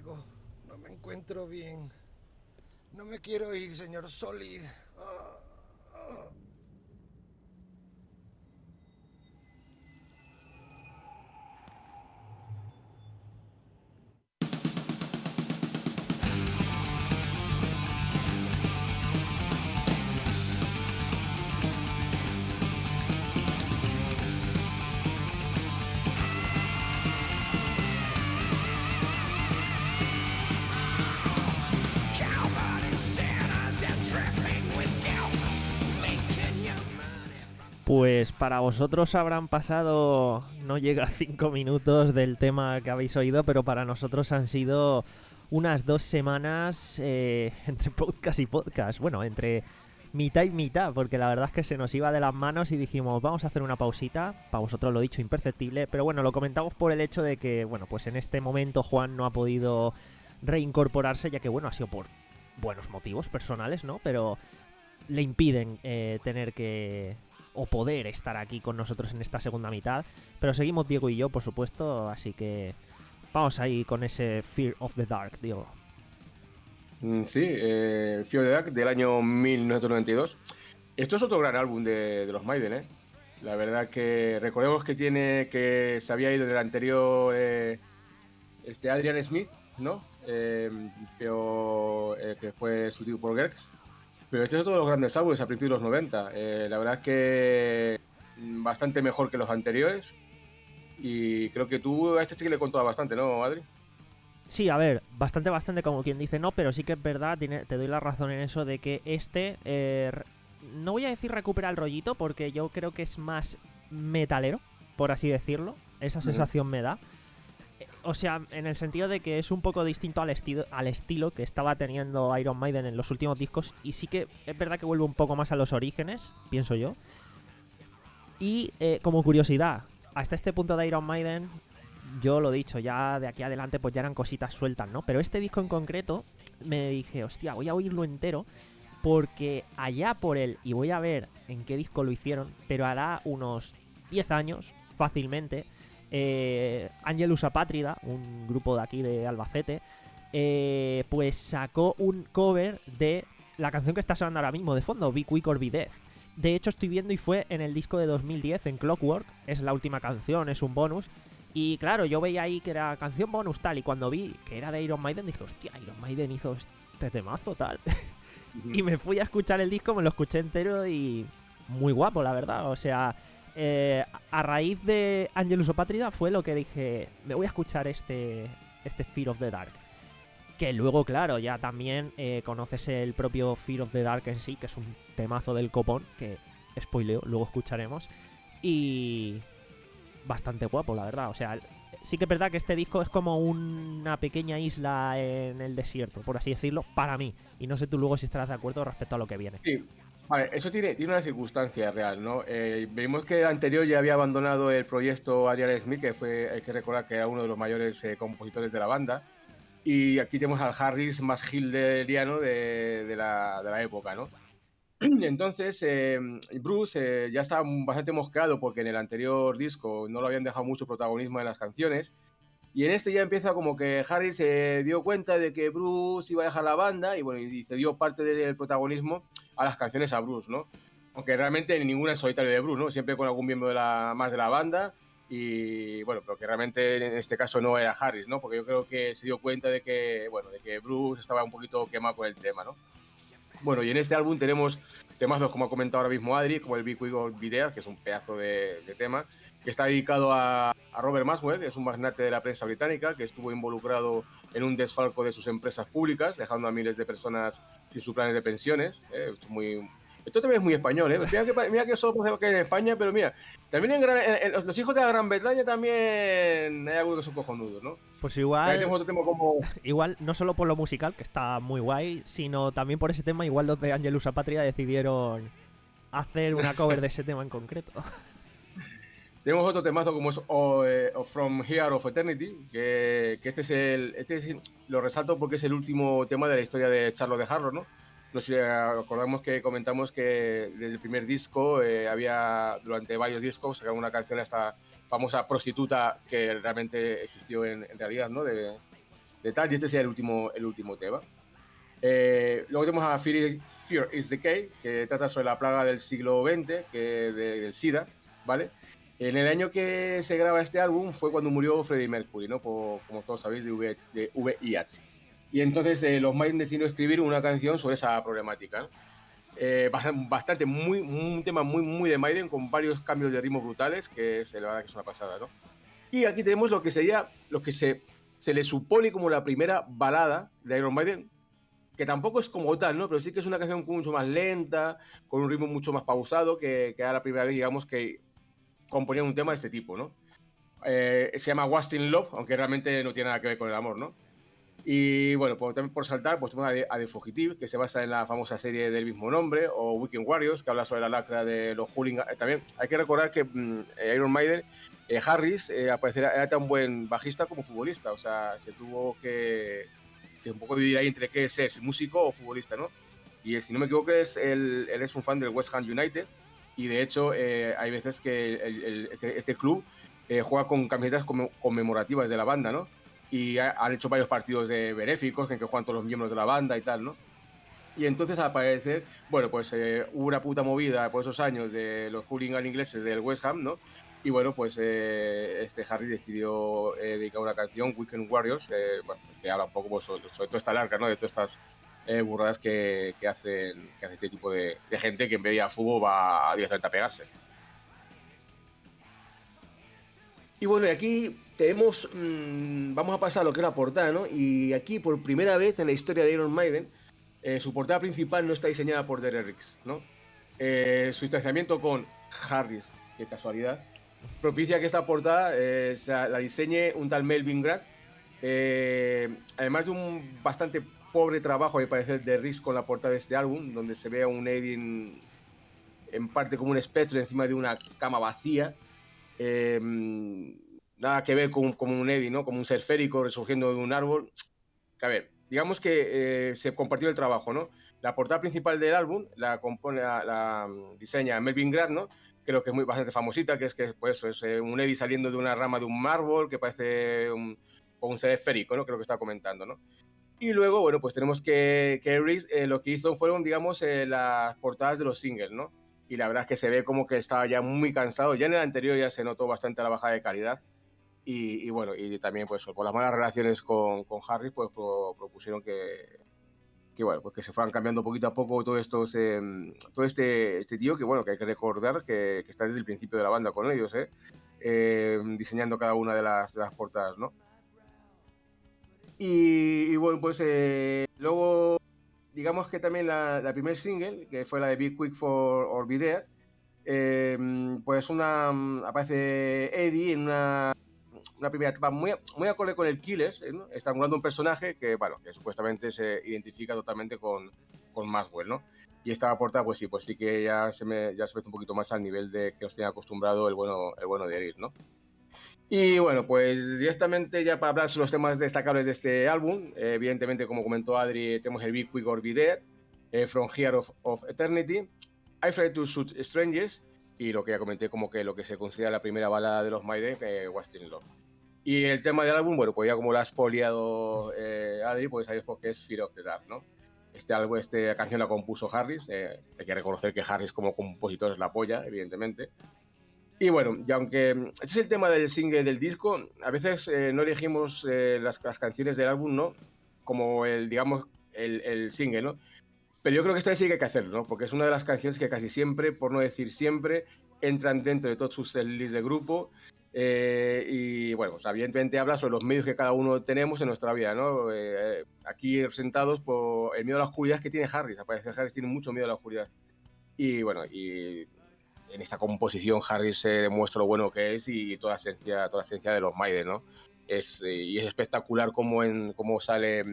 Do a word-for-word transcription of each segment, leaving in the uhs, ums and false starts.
fuego. No me encuentro bien. No me quiero ir, señor Solid. Ah, ah. Pues para vosotros habrán pasado, no llega a cinco minutos del tema que habéis oído, pero para nosotros han sido unas dos semanas eh, entre podcast y podcast. Bueno, entre mitad y mitad, porque la verdad es que se nos iba de las manos y dijimos, vamos a hacer una pausita. Para vosotros lo dicho, imperceptible, pero bueno, lo comentamos por el hecho de que, bueno, pues en este momento Juan no ha podido reincorporarse, ya que, bueno, ha sido por buenos motivos personales, ¿no? Pero le impiden eh, tener que... o poder estar aquí con nosotros en esta segunda mitad. Pero seguimos Diego y yo, por supuesto, así que vamos ahí con ese Fear of the Dark, Diego. Sí, eh, Fear of the Dark del año mil novecientos noventa y dos. Esto es otro gran álbum de, de los Maiden, ¿eh? La verdad que recordemos que tiene que se había ido del anterior eh, este Adrian Smith, ¿no? Eh, pero eh, que fue sustituido por Gerks. Pero este es otro de los grandes álbumes a principios de los noventa. Eh, la verdad es que bastante mejor que los anteriores. Y creo que tú a este sí que le contaba bastante, ¿no, Adri? Sí, a ver, bastante, bastante como quien dice no, pero sí que es verdad, tiene, te doy la razón en eso de que este, eh, no voy a decir recupera el rollito, porque yo creo que es más metalero, por así decirlo. Esa sensación uh-huh. me da. O sea, en el sentido de que es un poco distinto al, esti- al estilo que estaba teniendo Iron Maiden en los últimos discos. Y sí que es verdad que vuelve un poco más a los orígenes, pienso yo. Y eh, como curiosidad, hasta este punto de Iron Maiden, yo lo he dicho, ya de aquí adelante pues ya eran cositas sueltas, ¿no? Pero este disco en concreto me dije, hostia, voy a oírlo entero, porque allá por él, y voy a ver en qué disco lo hicieron, pero hará unos diez años, fácilmente, eh, Angelus Apátrida, un grupo de aquí de Albacete, eh, pues sacó un cover de la canción que está sonando ahora mismo de fondo, Be Quick or Be Dead. De hecho estoy viendo y fue en el disco de dos mil diez, en Clockwork, es la última canción, es un bonus. Y claro, yo veía ahí que era canción bonus tal, y cuando vi que era de Iron Maiden dije, hostia, Iron Maiden hizo este temazo tal. Uh-huh. Y me fui a escuchar el disco, me lo escuché entero y muy guapo, la verdad. O sea, eh, a raíz de Angelus Apátrida fue lo que dije, me voy a escuchar este, este Fear of the Dark. Que luego, claro, ya también eh, conoces el propio Fear of the Dark en sí, que es un temazo del copón, que spoileo, luego escucharemos. Y bastante guapo, la verdad. O sea, sí que es verdad que este disco es como una pequeña isla en el desierto, por así decirlo, para mí. Y no sé tú luego si estarás de acuerdo respecto a lo que viene. Sí, vale, eso tiene, tiene una circunstancia real, ¿no? Eh, vimos que el anterior ya había abandonado el proyecto Adrian Smith, que fue, hay que recordar que era uno de los mayores eh, compositores de la banda. Y aquí tenemos al Harris más hilderiano de, de, la, de la época, ¿no? Entonces, eh, Bruce eh, ya estaba bastante mosqueado porque en el anterior disco no lo habían dejado mucho protagonismo en las canciones. Y en este ya empieza como que Harris se eh, dio cuenta de que Bruce iba a dejar la banda y bueno, y se dio parte del protagonismo a las canciones a Bruce, ¿no? Aunque realmente ninguna es solitario de Bruce, ¿no? Siempre con algún miembro de la, más de la banda. Y bueno, pero que realmente en este caso no era Harris, ¿no? Porque yo creo que se dio cuenta de que, bueno, de que Bruce estaba un poquito quemado con el tema, ¿no? Bueno, y en este álbum tenemos temazos, como ha comentado ahora mismo Adri, como el Be Quick or Be Dead, que es un pedazo de, de tema, que está dedicado a, a Robert Maxwell, que es un magnate de la prensa británica, que estuvo involucrado en un desfalco de sus empresas públicas, dejando a miles de personas sin sus planes de pensiones. ¿eh? Esto, muy, esto también es muy español, ¿eh? Mira que, mira que solo puede en España, pero mira, también en, Gran, en, en los hijos de la Gran Bretaña también hay algunos que son cojonudos, ¿no? Pues igual, tenemos otro tema como... igual, no solo por lo musical, que está muy guay, sino también por ese tema, igual los de Angelus Apátrida decidieron hacer una cover de ese tema en concreto. Tenemos otro temazo como es oh, eh, oh, From Here of Eternity, que, que este es el, este es, lo resalto porque es el último tema de la historia de Charlotte de Harrow, ¿no? Nos acordamos que comentamos que desde el primer disco eh, había, durante varios discos, sacado una canción a esta famosa prostituta que realmente existió en, en realidad, ¿no? De, de tal, y este sería el último, el último tema. Eh, luego tenemos a Fear is, Fear is Decay, que trata sobre la plaga del siglo veinte, que, de, del SIDA, ¿vale? En el año que se graba este álbum fue cuando murió Freddie Mercury, ¿no? Por, como todos sabéis, de, v, de V I H. Y entonces eh, los Maiden decidieron escribir una canción sobre esa problemática, ¿no? Eh, bastante, muy, un tema muy, muy de Maiden, con varios cambios de ritmo brutales, que es, la verdad que es una pasada, ¿no? Y aquí tenemos lo que sería, lo que se, se le supone como la primera balada de Iron Maiden, que tampoco es como tal, ¿no? Pero sí que es una canción mucho más lenta, con un ritmo mucho más pausado, que, que era la primera vez, digamos, que componían un tema de este tipo, ¿no? Eh, se llama Wasting Love, aunque realmente no tiene nada que ver con el amor, ¿no? Y bueno, por, también por saltar, pues tenemos a The, a The Fugitive, que se basa en la famosa serie del mismo nombre, o Weekend Warriors, que habla sobre la lacra de los hooligans. También hay que recordar que mmm, Iron Maiden, eh, Harris, eh, aparecerá, era tan buen bajista como futbolista, o sea, se tuvo que, que un poco dividir ahí entre qué es, es músico o futbolista, ¿no? Y si no me equivoco, es el, él es un fan del West Ham United, y de hecho eh, hay veces que el, el, este, este club eh, juega con camisetas conmemorativas de la banda, ¿no? Y ha, han hecho varios partidos de benéficos en que juegan todos los miembros de la banda y tal, ¿no? Y entonces al parecer, bueno, pues eh, hubo una puta movida por esos años de los hooligans ingleses del West Ham, ¿no? Y bueno, pues eh, este Harry decidió eh, dedicar una canción, Weekend Warriors, eh, bueno, pues que habla un poco pues, sobre, sobre toda esta larga, ¿no? De todas estas eh, burradas que, que, hacen, que hace este tipo de, de gente que en vez de ir a fútbol va directamente a pegarse. Y bueno, y aquí tenemos, mmm, vamos a pasar a lo que es la portada, ¿no? Y aquí por primera vez en la historia de Iron Maiden, eh, su portada principal no está diseñada por Derek Riggs, ¿no? Eh, su distanciamiento con Harris, qué casualidad, propicia que esta portada eh, la diseñe un tal Melvin Grant, eh, además de un bastante pobre trabajo, me parece, de Riggs con la portada de este álbum, donde se ve a un Eddie en, en parte como un espectro encima de una cama vacía. Eh, nada que ver con, con un Eddie, ¿no? Como un ser férico resurgiendo de un árbol. A ver, digamos que eh, se compartió el trabajo, ¿no? La portada principal del álbum la compone, la, la diseña Melvin Grant, ¿no? Creo que es muy bastante famosita, que es que pues, es eh, un Eddie saliendo de una rama de un árbol que parece un, un ser esférico, ¿no? Creo que está comentando, ¿no? Y luego, bueno, pues tenemos que, que Riggs eh, lo que hizo fueron, digamos, eh, las portadas de los singles, ¿no? Y la verdad es que se ve como que estaba ya muy cansado. Ya en el anterior ya se notó bastante la bajada de calidad. Y, y bueno, y también pues por las malas relaciones con, con Harry, pues pro, propusieron que, que, bueno, pues que se fueran cambiando poquito a poco todo, estos, eh, todo este, este tío, que bueno, que hay que recordar que, que está desde el principio de la banda con ellos, ¿eh? Eh, diseñando cada una de las, de las portadas, ¿no? Y, y bueno, pues eh, luego... digamos que también la, la primer single, que fue la de Be Quick for or Be Dead, eh, pues una, aparece Eddie en una, una primera etapa muy, muy acorde con el Killers, ¿no? Estrangulando un personaje que, bueno, que supuestamente se identifica totalmente con, con Maxwell, ¿no? Y esta portada, pues sí, pues sí que ya se me, ya se ve un poquito más al nivel de que nos tiene acostumbrado el bueno, el bueno de Eric, ¿no? Y bueno, pues directamente ya para hablar sobre los temas destacables de este álbum, eh, evidentemente, como comentó Adri, tenemos el Be Quick or Be Dead, eh, From Here of, of Eternity, I Fly to Shoot Strangers, y lo que ya comenté como que lo que se considera la primera balada de los Maiden, eh, Wasting Love. Y el tema del álbum, bueno, pues ya como lo ha spoileado eh, Adri, pues sabéis por qué es Fear of the Dark, ¿no? Este álbum, esta canción la compuso Harris, eh, hay que reconocer que Harris como compositor es la polla, evidentemente. Y bueno, y aunque este es el tema del single del disco, a veces eh, no elegimos eh, las, las canciones del álbum, ¿no? Como el, digamos, el, el single, ¿no? Pero yo creo que esta vez sí que hay que hacerlo, ¿no? Porque es una de las canciones que casi siempre, por no decir siempre, entran dentro de todos sus lists de grupo. Eh, y bueno, pues, evidentemente habla sobre los medios que cada uno tenemos en nuestra vida, ¿no? Eh, aquí representados por el miedo a la oscuridad que tiene Harris. Al parecer Harris tiene mucho miedo a la oscuridad. Y bueno, y... en esta composición Harris se demuestra lo bueno que es y toda la esencia, toda la esencia de los Maiden, ¿no? Es, eh, y es espectacular cómo, en, cómo sale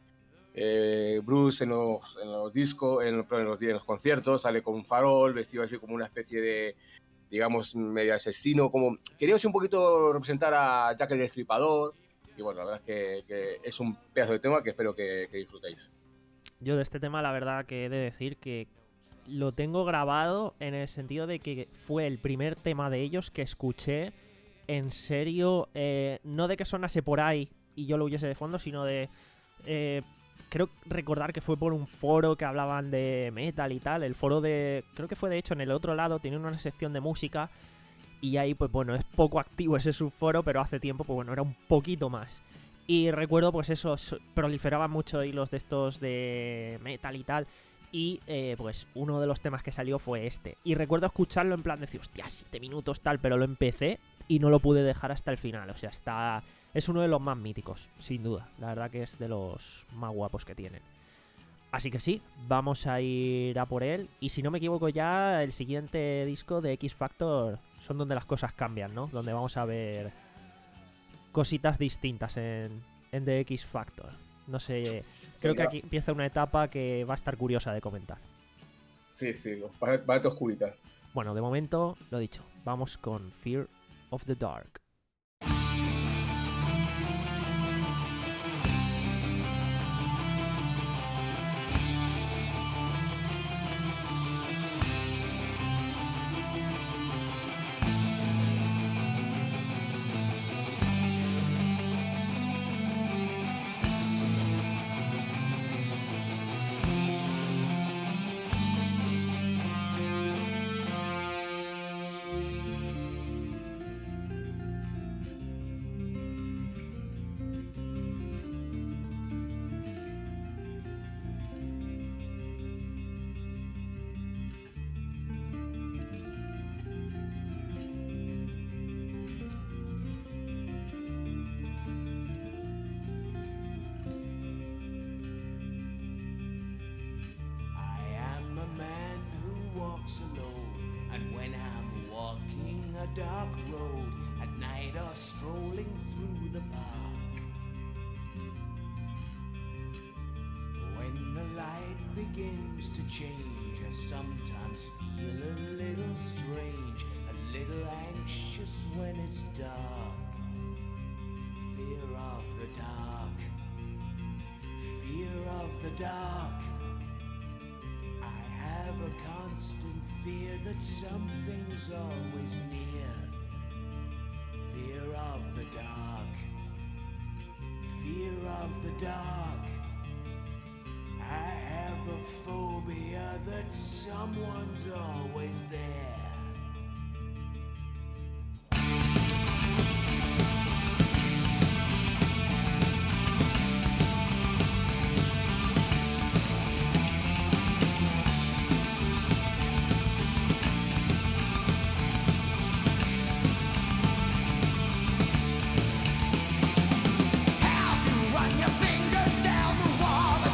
eh, Bruce en los, en los discos, en, en, los, en los conciertos, sale con un farol, vestido así como una especie de, digamos, medio asesino, como... queríamos un poquito representar a Jack el Destripador, y bueno, la verdad es que, que es un pedazo de tema que espero que, que disfrutéis. Yo de este tema la verdad que he de decir que lo tengo grabado en el sentido de que fue el primer tema de ellos que escuché en serio, eh, no de que sonase por ahí y yo lo huyese de fondo, sino de... Eh, creo recordar que fue por un foro que hablaban de metal y tal. El foro de... Creo que fue de hecho en el otro lado, tenía una sección de música. Y ahí, pues bueno, es poco activo ese subforo, pero hace tiempo, pues bueno, era un poquito más. Y recuerdo, pues eso, proliferaban mucho hilos de estos de metal y tal. Y eh, pues uno de los temas que salió fue este. Y recuerdo escucharlo en plan de decir, hostia, siete minutos tal, pero lo empecé y no lo pude dejar hasta el final. O sea, está... es uno de los más míticos, sin duda. La verdad que es de los más guapos que tienen. Así que sí, vamos a ir a por él. Y si no me equivoco ya, el siguiente disco de X Factor son donde las cosas cambian, ¿no? Donde vamos a ver cositas distintas en, en The X Factor. No sé, creo que aquí empieza una etapa que va a estar curiosa de comentar. Sí, sí, va a estar oscurita. Bueno, de momento, lo dicho, vamos con Fear of the Dark. Dark road at night or strolling through the park. When the light begins to change, I sometimes feel a little strange, a little anxious when it's dark. Fear of the dark, fear of the dark. I have a constant fear that something's always near. Fear of the dark, fear of the dark. I have a phobia that someone's always there.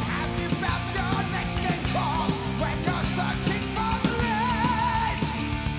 When you're searching for the light,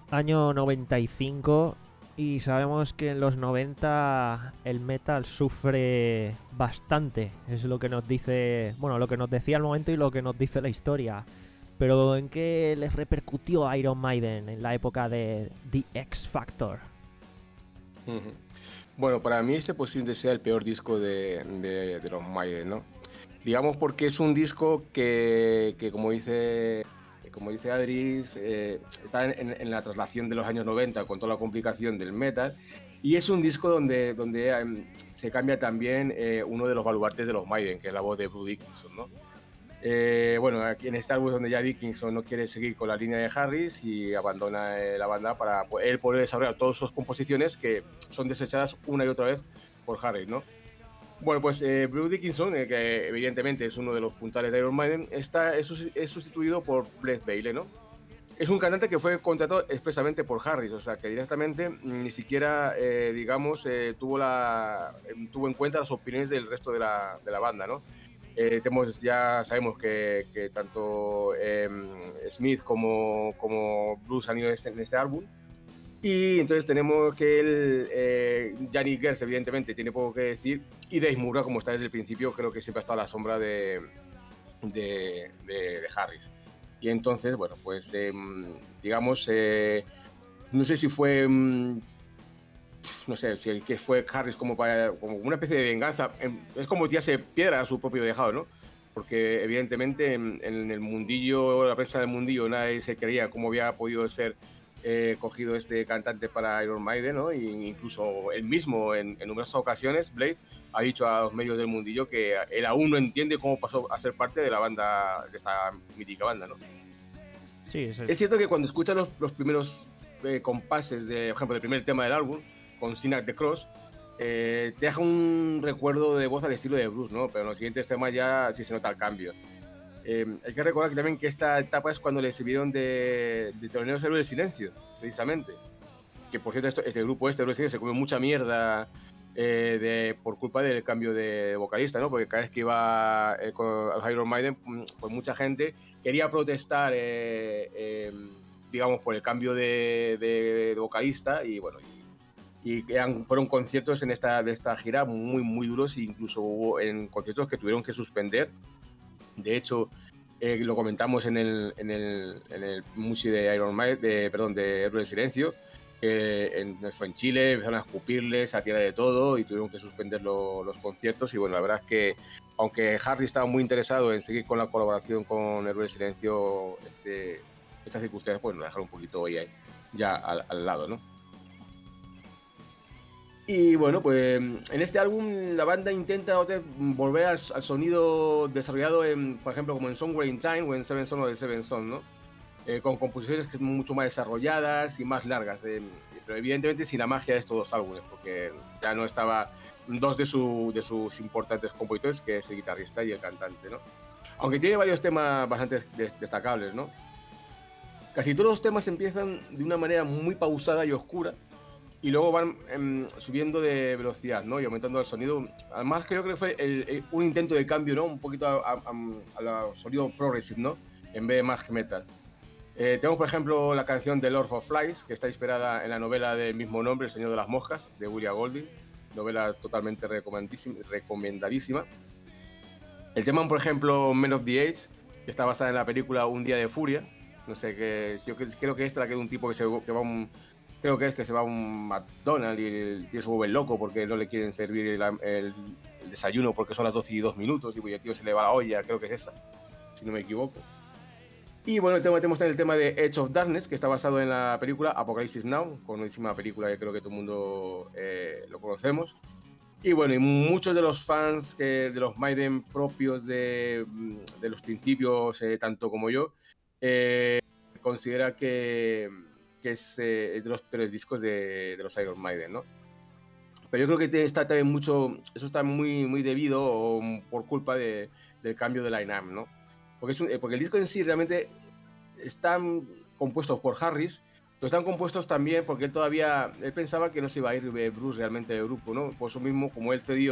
Año noventa y cinco, y sabemos que en los noventa el metal sufre bastante. Es lo que nos dice, bueno, lo que nos decía al momento y lo que nos dice la historia. Pero ¿en qué les repercutió a Iron Maiden en la época de The X Factor? Ujú. Bueno, para mí este posiblemente sea el peor disco de, de, de los Maiden, ¿no? Digamos porque es un disco que, que como dice, como dice Adris, eh, está en, en la traslación de los años noventa con toda la complicación del metal, y es un disco donde, donde eh, se cambia también eh, uno de los baluartes de los Maiden, que es la voz de Bruce Dickinson, ¿no? Eh, bueno, aquí en este álbum es donde ya Dickinson no quiere seguir con la línea de Harris y abandona eh, la banda para pues, él poder desarrollar todas sus composiciones que son desechadas una y otra vez por Harris, ¿no? Bueno, pues eh, Bruce Dickinson, eh, que evidentemente es uno de los puntales de Iron Maiden, está, es, es sustituido por Blake Bailey, ¿no? Es un cantante que fue contratado expresamente por Harris, o sea, que directamente ni siquiera, eh, digamos, eh, tuvo, la, tuvo en cuenta las opiniones del resto de la, de la banda, ¿no? Eh, tenemos, ya sabemos que, que tanto eh, Smith como, como Bruce han ido en este, en este álbum. Y entonces tenemos que el, eh, Janny Gers, evidentemente, tiene poco que decir. Y Dave Murray, como está desde el principio, creo que siempre ha estado a la sombra de, de, de, de Harris. Y entonces, bueno, pues eh, digamos, eh, no sé si fue... no sé, si que fue Harris como para como una especie de venganza, es como tirarse piedra a su propio tejado, ¿no? Porque evidentemente en, en el mundillo, la prensa del mundillo, nadie se creía cómo había podido ser eh, cogido este cantante para Iron Maiden, ¿no? Y incluso él mismo en, en numerosas ocasiones, Blade, ha dicho a los medios del mundillo que él aún no entiende cómo pasó a ser parte de la banda, de esta mítica banda, ¿no? Sí, es, el... es cierto que cuando escuchas los, los primeros eh, compases, de, por ejemplo, del primer tema del álbum, con Sync the Cross, eh, te deja un recuerdo de voz al estilo de Bruce, ¿no? Pero en los siguientes temas ya sí se nota el cambio. Eh, hay que recordar que también que esta etapa es cuando le sirvieron de, de teloneros Héroes del Silencio, precisamente. Que por cierto, esto, este grupo, este Héroes del Silencio, se comió mucha mierda eh, de, por culpa del cambio de vocalista, ¿no? Porque cada vez que iba eh, con los Iron Maiden, pues mucha gente quería protestar, eh, eh, digamos, por el cambio de, de, de vocalista, y bueno, y, y eran, fueron conciertos en esta, de esta gira muy, muy duros, e incluso hubo en conciertos que tuvieron que suspender. De hecho, eh, lo comentamos en el, en el, en el Musi de Iron Maiden, de, perdón, de Héroes del Silencio, que en, fue en Chile, empezaron a escupirles, a tirar de todo y tuvieron que suspender lo, los conciertos. Y bueno, la verdad es que, aunque Harry estaba muy interesado en seguir con la colaboración con Héroes del Silencio, este, estas circunstancias pues nos dejaron un poquito ahí, ya al, al lado, ¿no? Y bueno, pues en este álbum la banda intenta otra, volver al, al sonido desarrollado, en, por ejemplo, como en Somewhere in Time o en Seven Son o de Seven Son, ¿no? Eh, con composiciones que son mucho más desarrolladas y más largas, eh, pero evidentemente sin la magia de estos dos álbumes, porque ya no estaba dos de, su, de sus importantes compositores, que es el guitarrista y el cantante, ¿no? Aunque tiene varios temas bastante destacables, ¿no? Casi todos los temas empiezan de una manera muy pausada y oscura, y luego van eh, subiendo de velocidad, ¿no? Y aumentando el sonido. Además, creo que fue el, el, un intento de cambio, ¿no? Un poquito al sonido progressive, ¿no? En vez de más metal. Eh, tenemos, por ejemplo, la canción de Lord of Flies, que está inspirada en la novela del mismo nombre, El Señor de las Moscas, de William Golding. Novela totalmente recomendadísima. El tema, por ejemplo, Men of the Age, que está basada en la película Un Día de Furia. No sé, que yo creo que esta la que es un tipo que, se, que va a un... Creo que es que se va a un McDonald's y el tío se vuelve loco porque no le quieren servir el, el, el desayuno porque son las doce y dos minutos y el tío se le va la olla, creo que es esa, si no me equivoco. Y bueno, el tema, tenemos el tema de Edge of Darkness, que está basado en la película Apocalypse Now, conocida película que creo que todo el mundo eh, lo conocemos. Y bueno, y muchos de los fans que, de los Maiden propios de, de los principios, eh, tanto como yo, eh, considera que... que es eh, de los peores discos de, de los Iron Maiden, ¿no? Pero yo creo que está también mucho, eso está muy, muy debido o por culpa de, del cambio de line-up, ¿no? Porque, es un, porque el disco en sí realmente están compuestos por Harris, pero están compuestos también porque él todavía, él pensaba que no se iba a ir Bruce realmente del grupo, ¿no? Por eso mismo, como él cedió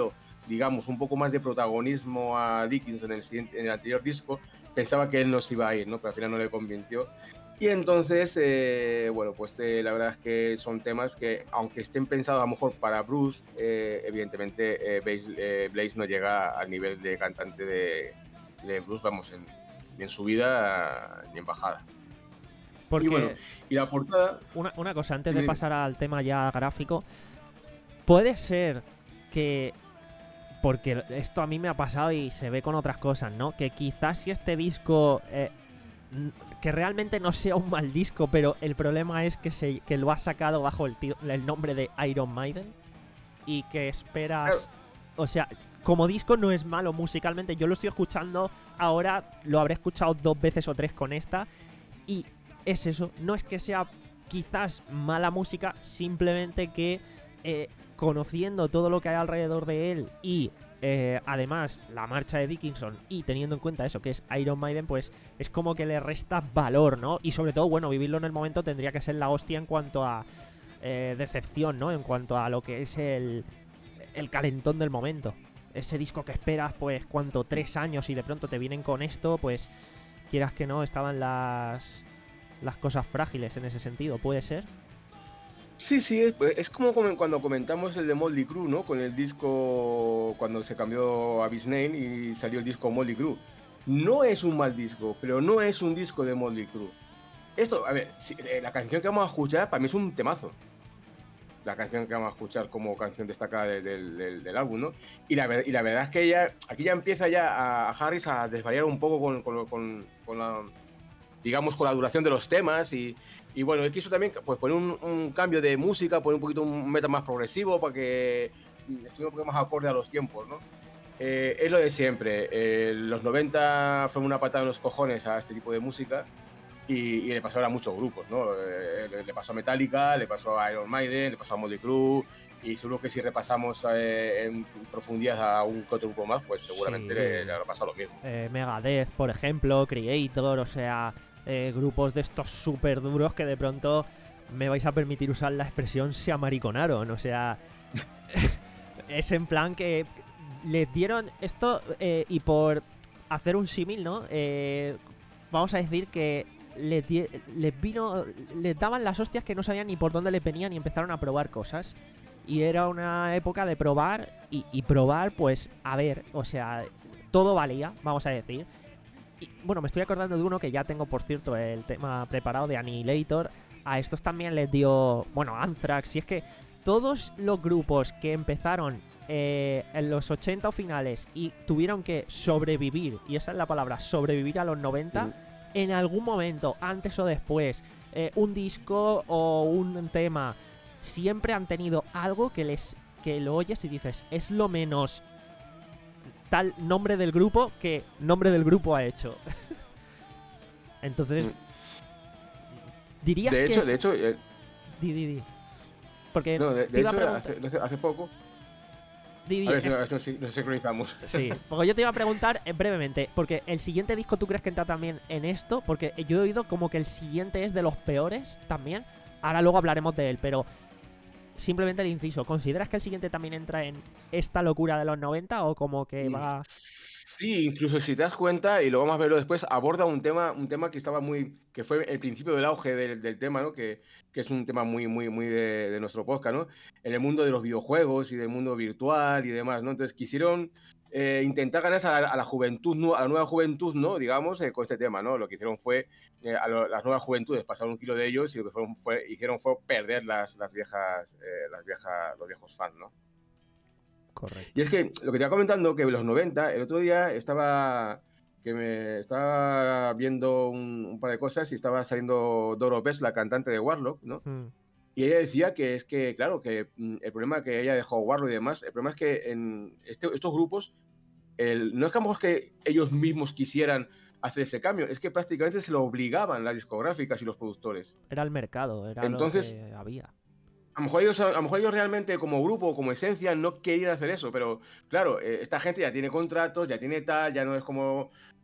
digamos, un poco más de protagonismo a Dickinson en el, siguiente, en el anterior disco, pensaba que él no se iba a ir, ¿no? Pero al final no le convenció. Y entonces, eh, bueno, pues eh, la verdad es que son temas que, aunque estén pensados a lo mejor para Bruce, eh, evidentemente eh, Blaze, eh, Blaze no llega al nivel de cantante de, de Bruce, vamos, en, ni en subida ni en bajada. Porque y bueno, y la portada... Una, una cosa, antes de pasar al tema ya gráfico, puede ser que, porque esto a mí me ha pasado y se ve con otras cosas, ¿no? Que quizás si este disco, eh, que realmente no sea un mal disco, pero el problema es que, se, que lo ha sacado bajo el, tío, el nombre de Iron Maiden y que esperas... Claro. O sea, como disco no es malo musicalmente, yo lo estoy escuchando ahora, lo habré escuchado dos veces o tres con esta y... Es eso, no es que sea quizás mala música, simplemente que eh, conociendo todo lo que hay alrededor de él y eh, además la marcha de Dickinson y teniendo en cuenta eso que es Iron Maiden, pues es como que le resta valor, ¿no? Y sobre todo, bueno, vivirlo en el momento tendría que ser la hostia en cuanto a eh, decepción, ¿no? En cuanto a lo que es el, el calentón del momento. Ese disco que esperas, pues, ¿cuánto? Tres años y de pronto te vienen con esto, pues, quieras que no, estaban las... las cosas frágiles en ese sentido, ¿puede ser? Sí, sí, es, es como cuando comentamos el de Motley Crue, ¿no? Con el disco, cuando se cambió a Bisname y salió el disco Motley Crue. No es un mal disco, pero no es un disco de Motley Crue. Esto, a ver, si, eh, la canción que vamos a escuchar para mí es un temazo. La canción que vamos a escuchar como canción destacada de, de, de, del álbum, ¿no? Y la, y la verdad es que ya, aquí ya empieza ya a, a Harris a desvariar un poco con, con, con, con la... digamos, con la duración de los temas y, y bueno, él quiso también pues, poner un, un cambio de música, poner un poquito un metal más progresivo para que estuviera un poco más acorde a los tiempos, ¿no? Eh, es lo de siempre, eh, los noventa fue una patada en los cojones a este tipo de música y, y le pasó a muchos grupos, ¿no? Eh, le, le pasó a Metallica, le pasó a Iron Maiden, le pasó a Motley Crue y seguro que si repasamos eh, en profundidad a un que otro grupo más, pues seguramente sí. le, le habrá pasado lo mismo. Eh, Megadeth, por ejemplo, Creator, o sea... Eh, grupos de estos súper duros que de pronto me vais a permitir usar la expresión se amariconaron, o sea, es en plan que les dieron esto eh, y por hacer un símil, ¿no? Eh, vamos a decir que les, les vino, les daban las hostias que no sabían ni por dónde les venían y empezaron a probar cosas. Y era una época de probar y, y probar, pues, a ver, o sea, todo valía, vamos a decir. Y, bueno, me estoy acordando de uno que ya tengo, por cierto, el tema preparado de Annihilator. A estos también les dio, bueno, Anthrax. Y es que todos los grupos que empezaron eh, en los ochenta o finales y tuvieron que sobrevivir, y esa es la palabra, sobrevivir a los noventa, sí. En algún momento, antes o después, eh, un disco o un tema, siempre han tenido algo que les que lo oyes y dices, es lo menos... tal nombre del grupo que nombre del grupo ha hecho. Entonces, dirías de que hecho, es... de hecho, eh... di, di, di. Porque no, de, de hecho, preguntar... hace, hace poco. Di, di, a ver si eh... nos, nos sincronizamos. Sí, porque yo te iba a preguntar eh, brevemente, porque el siguiente disco, ¿tú crees que entra también en esto? Porque yo he oído como que el siguiente es de los peores también. Ahora luego hablaremos de él, pero simplemente el inciso, ¿consideras que el siguiente también entra en esta locura de los noventa o como que va...? Sí, incluso si te das cuenta, y lo vamos a verlo después, aborda un tema un tema que estaba muy... que fue el principio del auge del, del tema, ¿no? Que, que es un tema muy, muy, muy de, de nuestro podcast, ¿no? En el mundo de los videojuegos y del mundo virtual y demás, ¿no? Entonces quisieron eh, intentar ganarse a la, a la juventud, a la nueva juventud, ¿no? Digamos, eh, con este tema, ¿no? Lo que hicieron fue, eh, a lo, las nuevas juventudes pasaron un kilo de ellos y lo que fueron, fue, hicieron fue perder las, las viejas, eh, las viejas, los viejos fans, ¿no? Correcto. Y es que lo que te iba comentando, que en los noventa, el otro día estaba que me estaba viendo un, un par de cosas y estaba saliendo Doro Pesch, la cantante de Warlock, ¿no? Mm. Y ella decía que es que, claro, que el problema que ella dejó Warlock y demás, el problema es que en este, estos grupos, el, no es que a lo mejor que ellos mismos quisieran hacer ese cambio, es que prácticamente se lo obligaban las discográficas y los productores. Era el mercado, era Entonces, lo que había. A lo, mejor ellos, a lo mejor ellos realmente como grupo, como esencia, no querían hacer eso, pero claro, eh, esta gente ya tiene contratos, ya tiene tal, ya no es como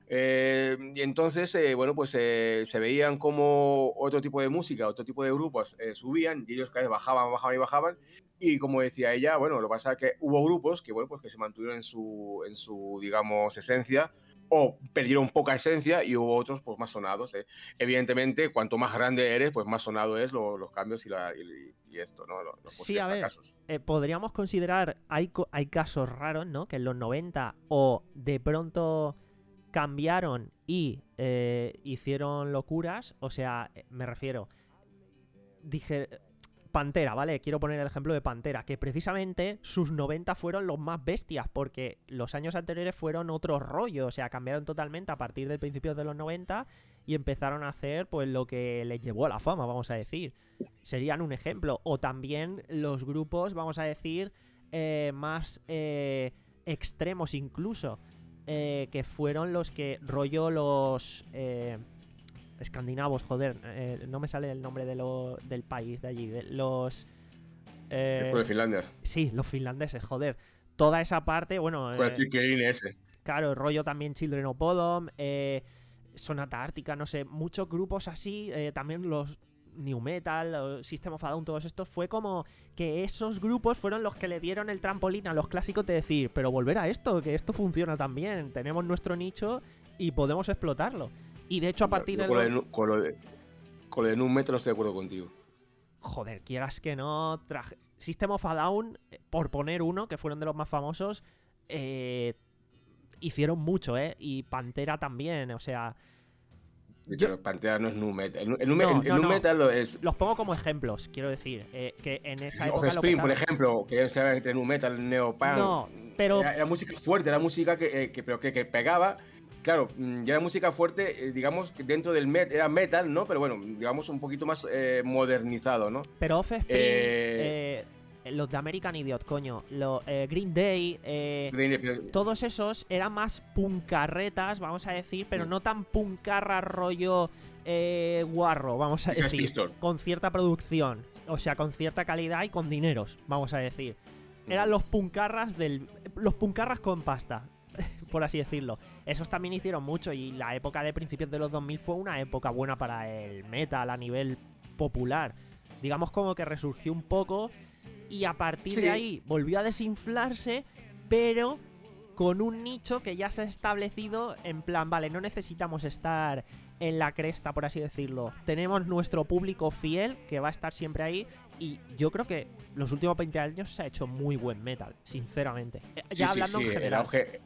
Eh, y entonces, eh, bueno, pues eh, se veían como otro tipo de música, otro tipo de grupos eh, subían y ellos cada vez bajaban, bajaban y bajaban. Y como decía ella, bueno, lo que pasa es que hubo grupos que, bueno, pues que se mantuvieron en su, en su, digamos, esencia, o perdieron poca esencia, y hubo otros pues más sonados. ¿eh? Evidentemente, cuanto más grande eres, pues más sonado es lo, los cambios y, la, y, y esto, ¿no? Los, los Sí, a ver, fracasos. eh, podríamos considerar, hay, hay casos raros, ¿no? Que en los noventa o de pronto cambiaron y eh, hicieron locuras, o sea, me refiero, dije, Pantera, ¿vale? Quiero poner el ejemplo de Pantera, que precisamente sus noventa fueron los más bestias, porque los años anteriores fueron otro rollo, o sea, cambiaron totalmente a partir del principio de los noventa y empezaron a hacer pues lo que les llevó a la fama, vamos a decir. Serían un ejemplo. O también los grupos, vamos a decir, eh, más eh, extremos incluso, eh, que fueron los que, rollo los... Eh, escandinavos, joder, eh, no me sale el nombre de lo, del país de allí, de los... Eh, de Finlandia. Sí, los finlandeses, joder. Toda esa parte, bueno... Con el Circle ese. Claro, rollo también Children of Bodom, eh, Sonata Ártica, no sé, muchos grupos así, eh, también los New Metal, System of a Down, todos estos, fue como que esos grupos fueron los que le dieron el trampolín a los clásicos de decir, pero volver a esto, que esto funciona también, tenemos nuestro nicho y podemos explotarlo. Y de hecho a partir no, de... Con, lo... de, con lo de... Con lo de New Metal no estoy de acuerdo contigo. Joder, quieras que no... Traje... System of a Down, por poner uno, que fueron de los más famosos, eh, hicieron mucho, ¿eh? Y Pantera también, o sea... Yo... Pantera no es Nu Metal. El, el, el, no, el, el no, Nu no. Metal lo es... Los pongo como ejemplos, quiero decir, eh, que en esa época... Offspring, lo por ejemplo, que se llama entre Nu Metal y Neopunk. No, pero... Era, era música fuerte, era música que, que, pero que, que pegaba... Claro, ya era música fuerte, digamos, que dentro del met era metal, ¿no? Pero bueno, digamos un poquito más eh, modernizado, ¿no? Pero Offspring, eh... eh, los de American Idiot, coño, lo, eh, Green Day, eh, Green Day pero... todos esos eran más puncarretas, vamos a decir, pero sí. no tan puncarra rollo eh, guarro, vamos a Esa decir, es con cierta producción, o sea, con cierta calidad y con dineros, vamos a decir. Eran los puncarras del, los puncarras con pasta, por así decirlo. Esos también hicieron mucho y la época de principios de los dos mil fue una época buena para el metal a nivel popular. Digamos como que resurgió un poco y a partir sí. de ahí volvió a desinflarse, pero con un nicho que ya se ha establecido en plan, vale, no necesitamos estar en la cresta, por así decirlo. Tenemos nuestro público fiel que va a estar siempre ahí y yo creo que los últimos veinte años se ha hecho muy buen metal, sinceramente. Sí, ya sí, hablando sí, en general. El auge...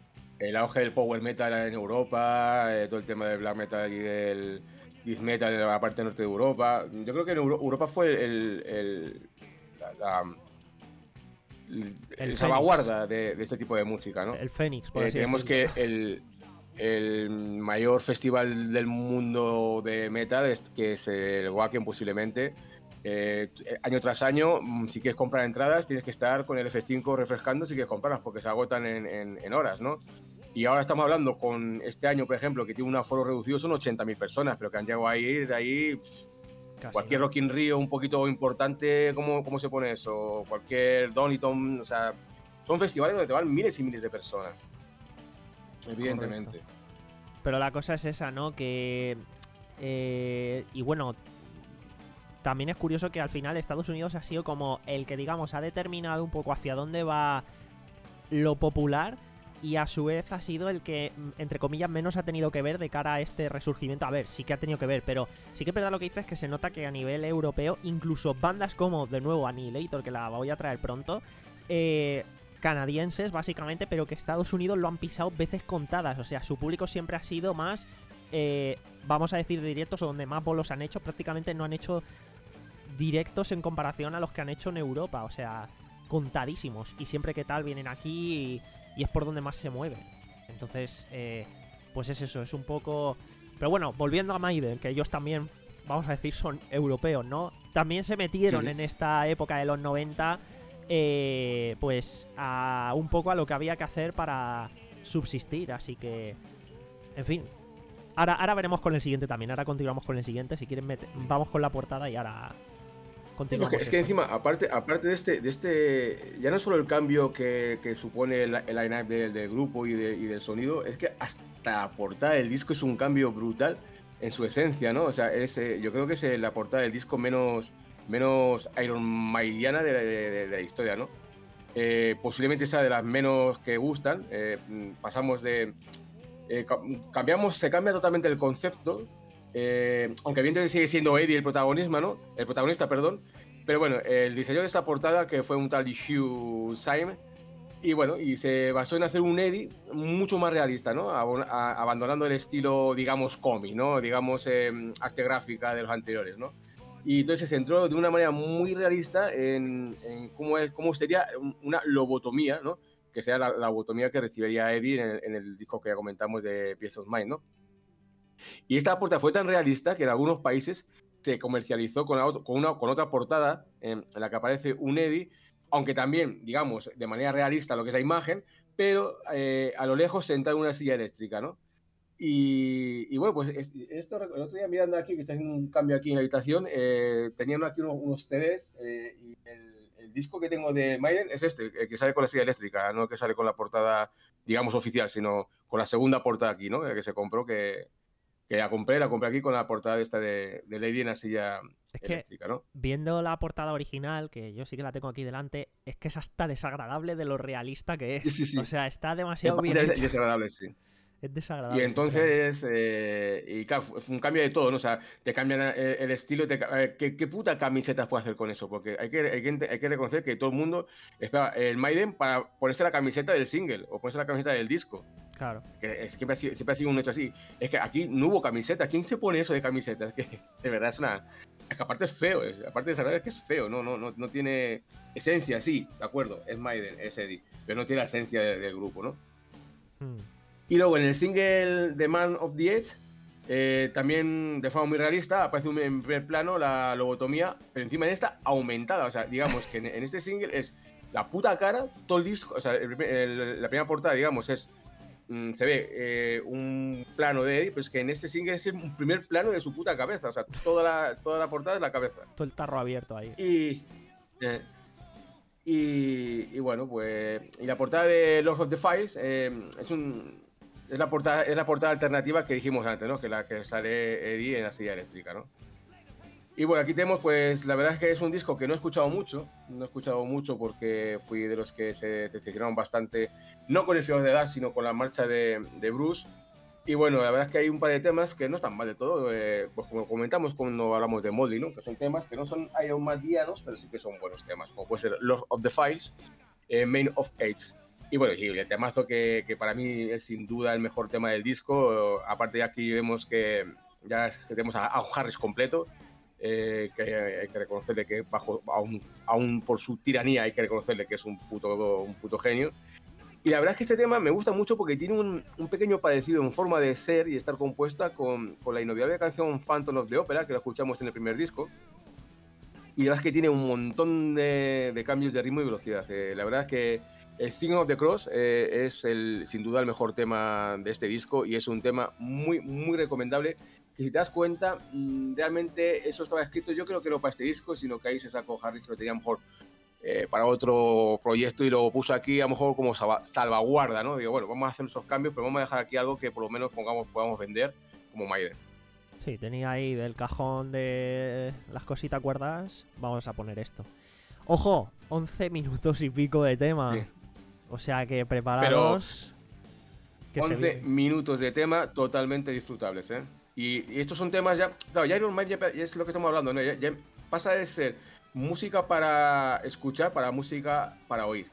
El auge del power metal en Europa, eh, todo el tema del black metal y del death metal en la parte norte de Europa. Yo creo que en Euro Europa fue el, el, la, la, el, el salvaguarda de, de este tipo de música, ¿no? El Fénix, por eh, así Tenemos decirlo. que el, el mayor festival del mundo de metal, es, que es el Wacken posiblemente. Eh, año tras año, si quieres comprar entradas, tienes que estar con el F cinco refrescando si quieres comprarlas, porque se agotan en, en, en horas, ¿no? Y ahora estamos hablando con este año, por ejemplo, que tiene un aforo reducido, son ochenta mil personas, pero que han llegado a ir de ahí. Casi cualquier no. Rock in Rio un poquito importante, ¿cómo, cómo se pone eso? Cualquier Donington, o sea, son festivales donde te van miles y miles de personas. Evidentemente. Correcto. Pero la cosa es esa, ¿no? Que. Eh, y bueno. También es curioso que al final Estados Unidos ha sido como el que, digamos, ha determinado un poco hacia dónde va lo popular y a su vez ha sido el que, entre comillas, menos ha tenido que ver de cara a este resurgimiento. A ver, sí que ha tenido que ver, pero sí que es verdad lo que dices, que se nota que a nivel europeo, incluso bandas como, de nuevo, Annihilator, que la voy a traer pronto, eh, canadienses, básicamente, pero que Estados Unidos lo han pisado veces contadas. O sea, su público siempre ha sido más, eh, vamos a decir, directos, o donde más bolos han hecho. Prácticamente no han hecho directos en comparación a los que han hecho en Europa, o sea, contadísimos, y siempre que tal vienen aquí y, y es por donde más se mueve. Entonces, eh, pues es eso, es un poco... Pero bueno, volviendo a Maiden, que ellos también, vamos a decir, son europeos, ¿no? También se metieron sí. en esta época de los noventa, eh, pues a un poco a lo que había que hacer para subsistir, así que, en fin. Ahora, ahora veremos con el siguiente también, ahora continuamos con el siguiente, si quieren meter, vamos con la portada y ahora... continuamos. Es que, es que encima, aparte, aparte de este, de este, ya no solo el cambio que, que supone el, el line-up del, del grupo y, de, y del sonido, es que hasta la portada del disco es un cambio brutal en su esencia, ¿no? O sea, es, eh, yo creo que es eh, la portada del disco menos, menos Iron Maidiana de, de, de, de la historia, ¿no? Eh, posiblemente sea de las menos que gustan. Eh, pasamos de... Eh, cambiamos, se cambia totalmente el concepto, eh, aunque evidentemente sigue siendo Eddie el protagonista, ¿no? El protagonista, perdón. Pero bueno, el diseño de esta portada, que fue un tal Hugh Syme, y bueno, y se basó en hacer un Eddie mucho más realista, ¿no? A, a, abandonando el estilo, digamos, cómic, ¿no? Digamos, eh, arte gráfica de los anteriores, ¿no? Y entonces se centró de una manera muy realista en, en cómo, es, cómo sería una lobotomía, ¿no? Que sea la, la lobotomía que recibiría Eddie en el, en el disco que ya comentamos de Peace of Mind, ¿no? Y esta portada fue tan realista que en algunos países se comercializó con, la, con, una, con otra portada en, en la que aparece un Eddie, aunque también, digamos, de manera realista lo que es la imagen, pero eh, a lo lejos sentado en una silla eléctrica, ¿no? Y, y bueno, pues esto, el otro día mirando aquí, que está haciendo un cambio aquí en la habitación, eh, tenían aquí unos, unos C Ds eh, y el, el disco que tengo de Maiden es este, el que sale con la silla eléctrica, no el que sale con la portada, digamos, oficial, sino con la segunda portada aquí, ¿no? Que se compró, que, que la compré, la compré aquí con la portada esta de, de Lady en la silla es eléctrica, que, ¿no? Viendo la portada original, que yo sí que la tengo aquí delante, es que es hasta desagradable de lo realista que es. Sí, sí, sí. O sea, está demasiado es bien es, hecha. desagradable, sí. Es desagradable. Y entonces, eh, y claro, fue un cambio de todo, ¿no? O sea, te cambian el, el estilo, te, eh, ¿qué, ¿qué puta camisetas puedes hacer con eso? Porque hay que, hay, que, hay que reconocer que todo el mundo espera el Maiden para ponerse la camiseta del single o ponerse la camiseta del disco. Claro. Que es, siempre, ha sido, siempre ha sido un hecho así. Es que aquí no hubo camiseta. ¿Quién se pone eso de camiseta? Es que de verdad es una... Es que aparte es feo, es, aparte de desagradable es que es feo, no, no, no, no tiene esencia, sí, de acuerdo, es Maiden, es Eddie, pero no tiene la esencia de, del grupo, ¿no? Hmm. Y luego en el single The Man of the Edge, eh, también de forma muy realista, aparece un, en primer plano la lobotomía, pero encima de esta aumentada. O sea, digamos que en, en este single es la puta cara, todo el disco, o sea, el, el, la primera portada, digamos, es mm, se ve eh, un plano de Eddie, pero es que en este single es un primer plano de su puta cabeza. O sea, toda la, toda la portada es la cabeza. Todo el tarro abierto ahí. Y... Eh, y, y bueno, pues... Y la portada de Lord of the Files eh, es un... Es la, portada, es la portada alternativa que dijimos antes, ¿no? Que la que sale Eddie en la silla eléctrica, ¿no? Y bueno, aquí tenemos, pues, la verdad es que es un disco que no he escuchado mucho. No he escuchado mucho porque fui de los que se decepcionaron bastante, no con el final de edad, sino con la marcha de, de Bruce. Y bueno, la verdad es que hay un par de temas que no están mal de todo. Eh, pues como comentamos cuando hablamos de Motley, ¿no? Que son temas que no son Iron Maidianos, pero sí que son buenos temas, como puede ser Lord of the Files, eh, Main of AIDS. Y bueno, y el temazo que, que para mí es sin duda el mejor tema del disco. Aparte ya aquí vemos que ya tenemos a, a Harris completo, eh, que hay que reconocerle que bajo, aún, aún por su tiranía hay que reconocerle que es un puto, un puto genio. Y la verdad es que este tema me gusta mucho porque tiene un, un pequeño parecido en forma de ser y estar compuesta con, con la inolvidable canción Phantom of the Opera, que la escuchamos en el primer disco. Y la verdad es que tiene un montón de, de cambios de ritmo y velocidad. Eh, la verdad es que el Sign of the Cross eh, es el, sin duda el mejor tema de este disco y es un tema muy, muy recomendable, que si te das cuenta, mmm, realmente eso estaba escrito, yo creo que no para este disco, sino que ahí se sacó Harris, que lo tenía mejor eh, para otro proyecto y lo puso aquí a lo mejor como salva, salvaguarda, ¿no? Digo, bueno, vamos a hacer esos cambios, pero vamos a dejar aquí algo que por lo menos pongamos, podamos vender como Maiden. Sí, tenía ahí del cajón de las cositas cuerdas, vamos a poner esto. Ojo, once minutos y pico de tema. Sí. O sea que preparados. Pero que once minutos de tema totalmente disfrutables, ¿eh? Y, y estos son temas ya. Claro, ya Iron Man ya, ya es lo que estamos hablando, ¿no? Ya, ya pasa de ser música para escuchar, para música para oír.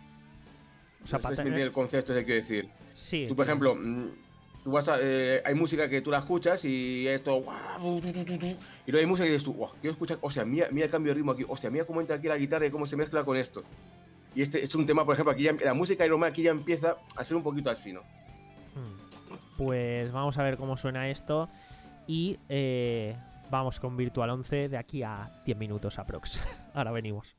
O sea, no sé si tener... el concepto es el que quiero decir. Sí. Tú, por sí. ejemplo, tú vas a, eh, hay música que tú la escuchas y esto. Y luego hay música que dices tú, wow, quiero escuchar. O sea, mira, mira el cambio de ritmo aquí. Hostia, mira cómo entra aquí la guitarra y cómo se mezcla con esto. Y este es un tema, por ejemplo, aquí ya, la música Iron Man aquí ya empieza a ser un poquito así, ¿no? Pues vamos a ver cómo suena esto y eh, vamos con Virtual once de aquí a diez minutos aprox. Ahora venimos.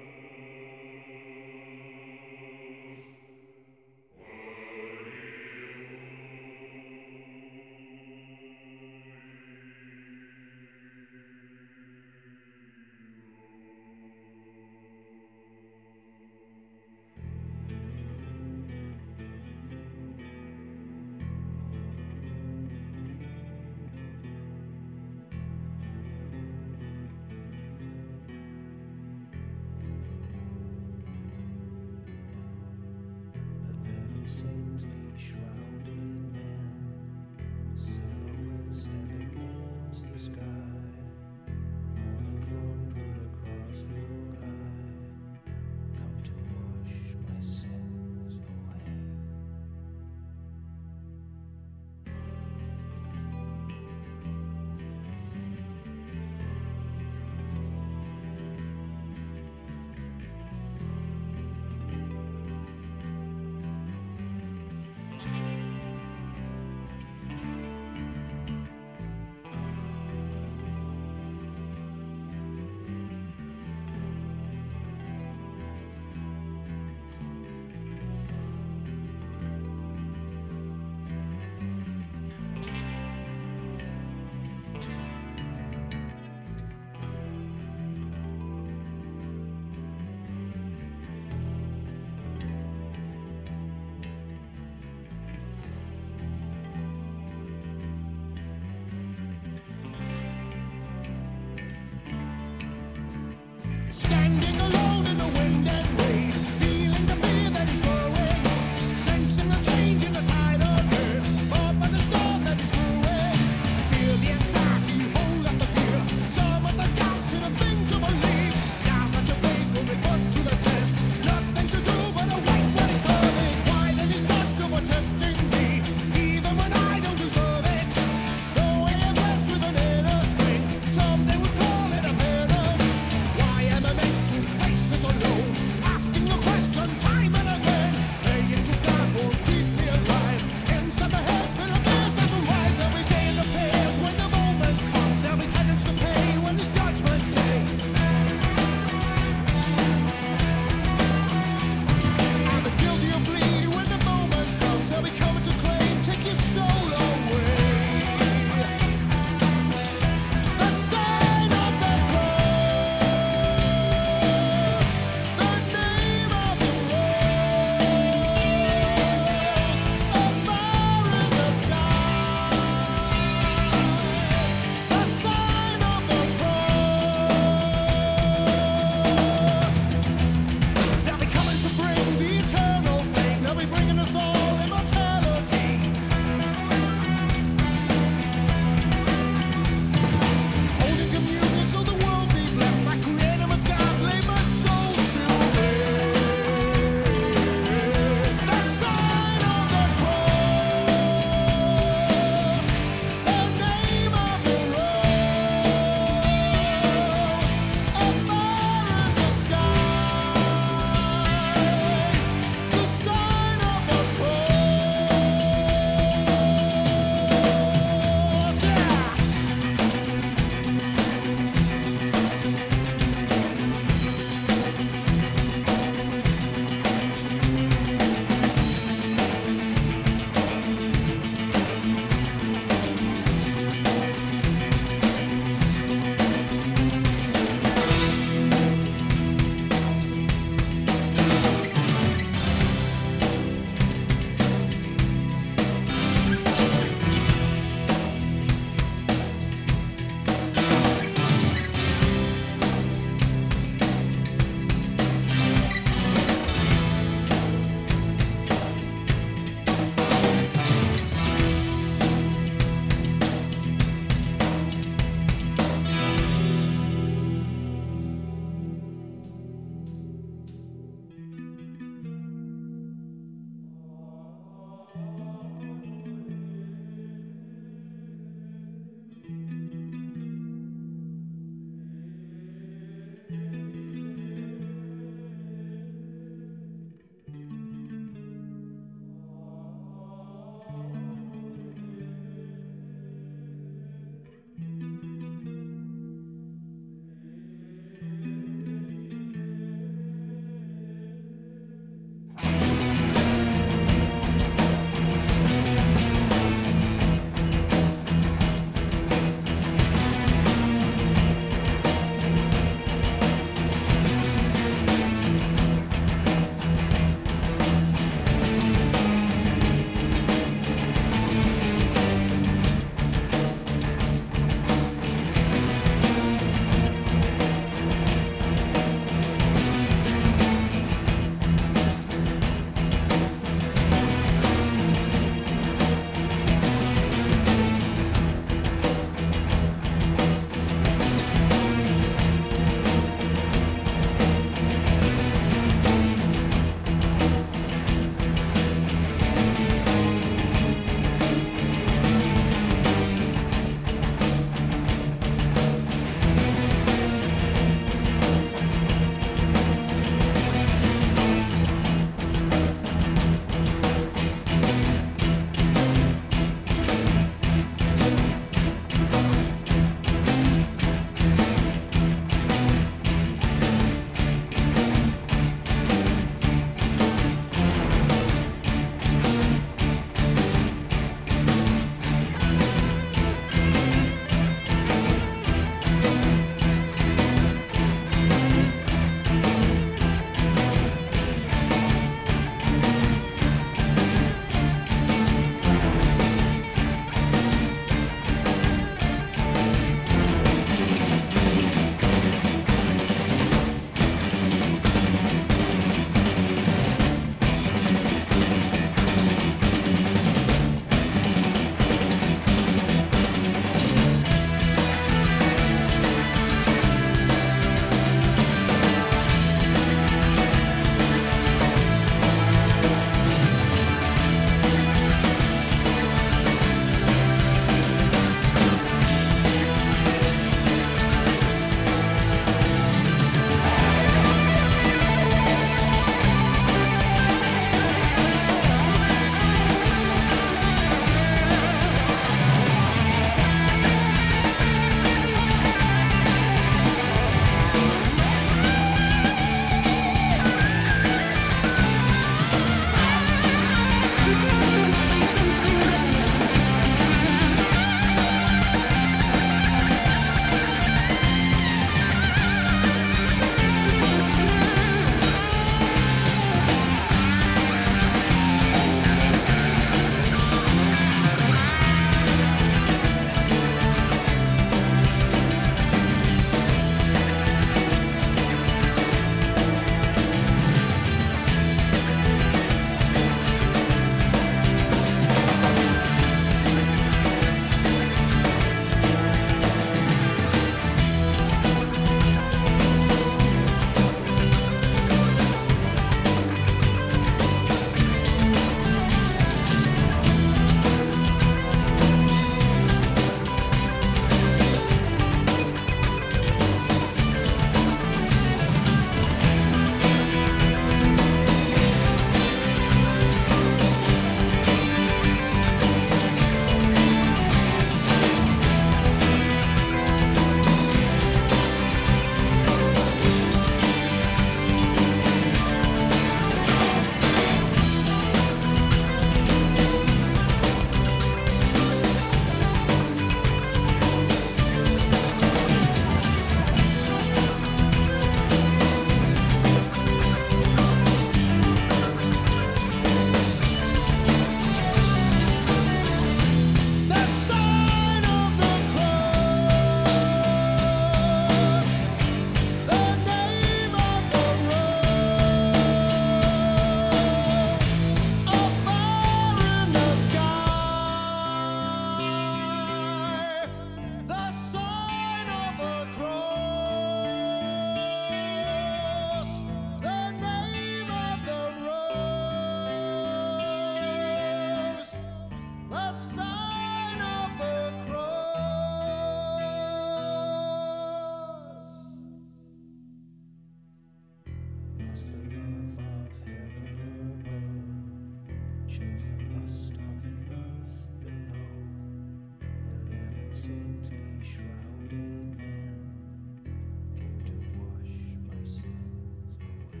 shows the lust of the earth below. Eleven saintly shrouded men came to wash my sins away.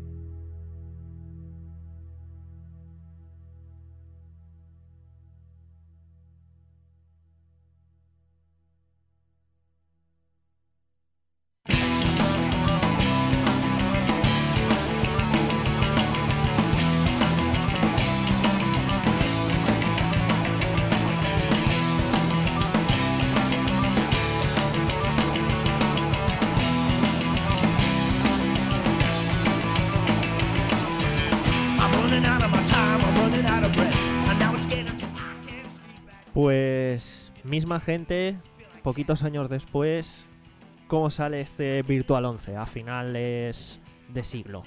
Pues misma gente, poquitos años después, ¿cómo sale este Virtual once a finales de siglo?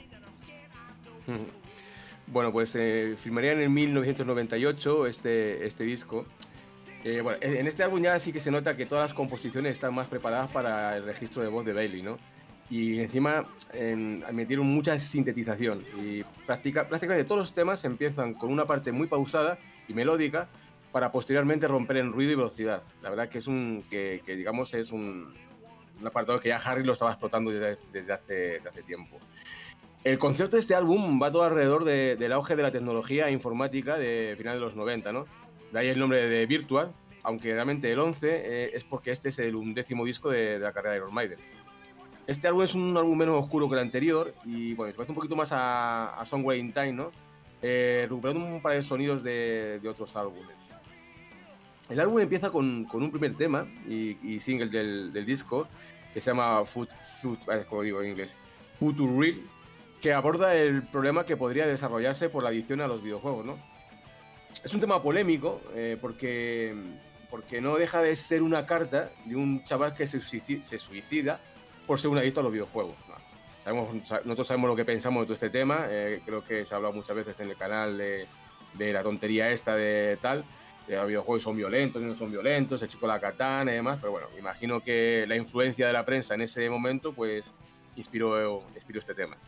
Bueno, pues eh, firmarían en mil novecientos noventa y ocho este, este disco. Eh, bueno, en este álbum ya sí que se nota que todas las composiciones están más preparadas para el registro de voz de Bailey, ¿no? Y encima eh, metieron mucha sintetización y práctica, prácticamente todos los temas empiezan con una parte muy pausada y melódica para posteriormente romper en ruido y velocidad. La verdad que es un, que, que digamos es un, un apartado que ya Harris lo estaba explotando desde, desde, hace, desde hace tiempo. El concepto de este álbum va todo alrededor de, del auge de la tecnología informática de finales de los noventa, ¿no? De ahí el nombre de Virtual, aunque realmente el once eh, es porque este es el undécimo disco de, de la carrera de Iron Maiden. Este álbum es un álbum menos oscuro que el anterior y bueno, se parece un poquito más a, a Somewhere in Time, ¿no? Eh, recuperando un par de sonidos de, de otros álbumes. El álbum empieza con, con un primer tema y, y single del, del disco que se llama Foot, Foot, como digo en inglés, Future Real, que aborda el problema que podría desarrollarse por la adicción a los videojuegos, ¿no? Es un tema polémico eh, porque, porque no deja de ser una carta de un chaval que se suicida, se suicida por ser un adicto a los videojuegos, ¿no? Sabemos, nosotros sabemos lo que pensamos de todo este tema, eh, creo que se ha hablado muchas veces en el canal de, de la tontería esta de tal, de los videojuegos son violentos, no son violentos, el chico de la katana y demás, pero bueno, imagino que la influencia de la prensa en ese momento pues inspiró, inspiró este tema.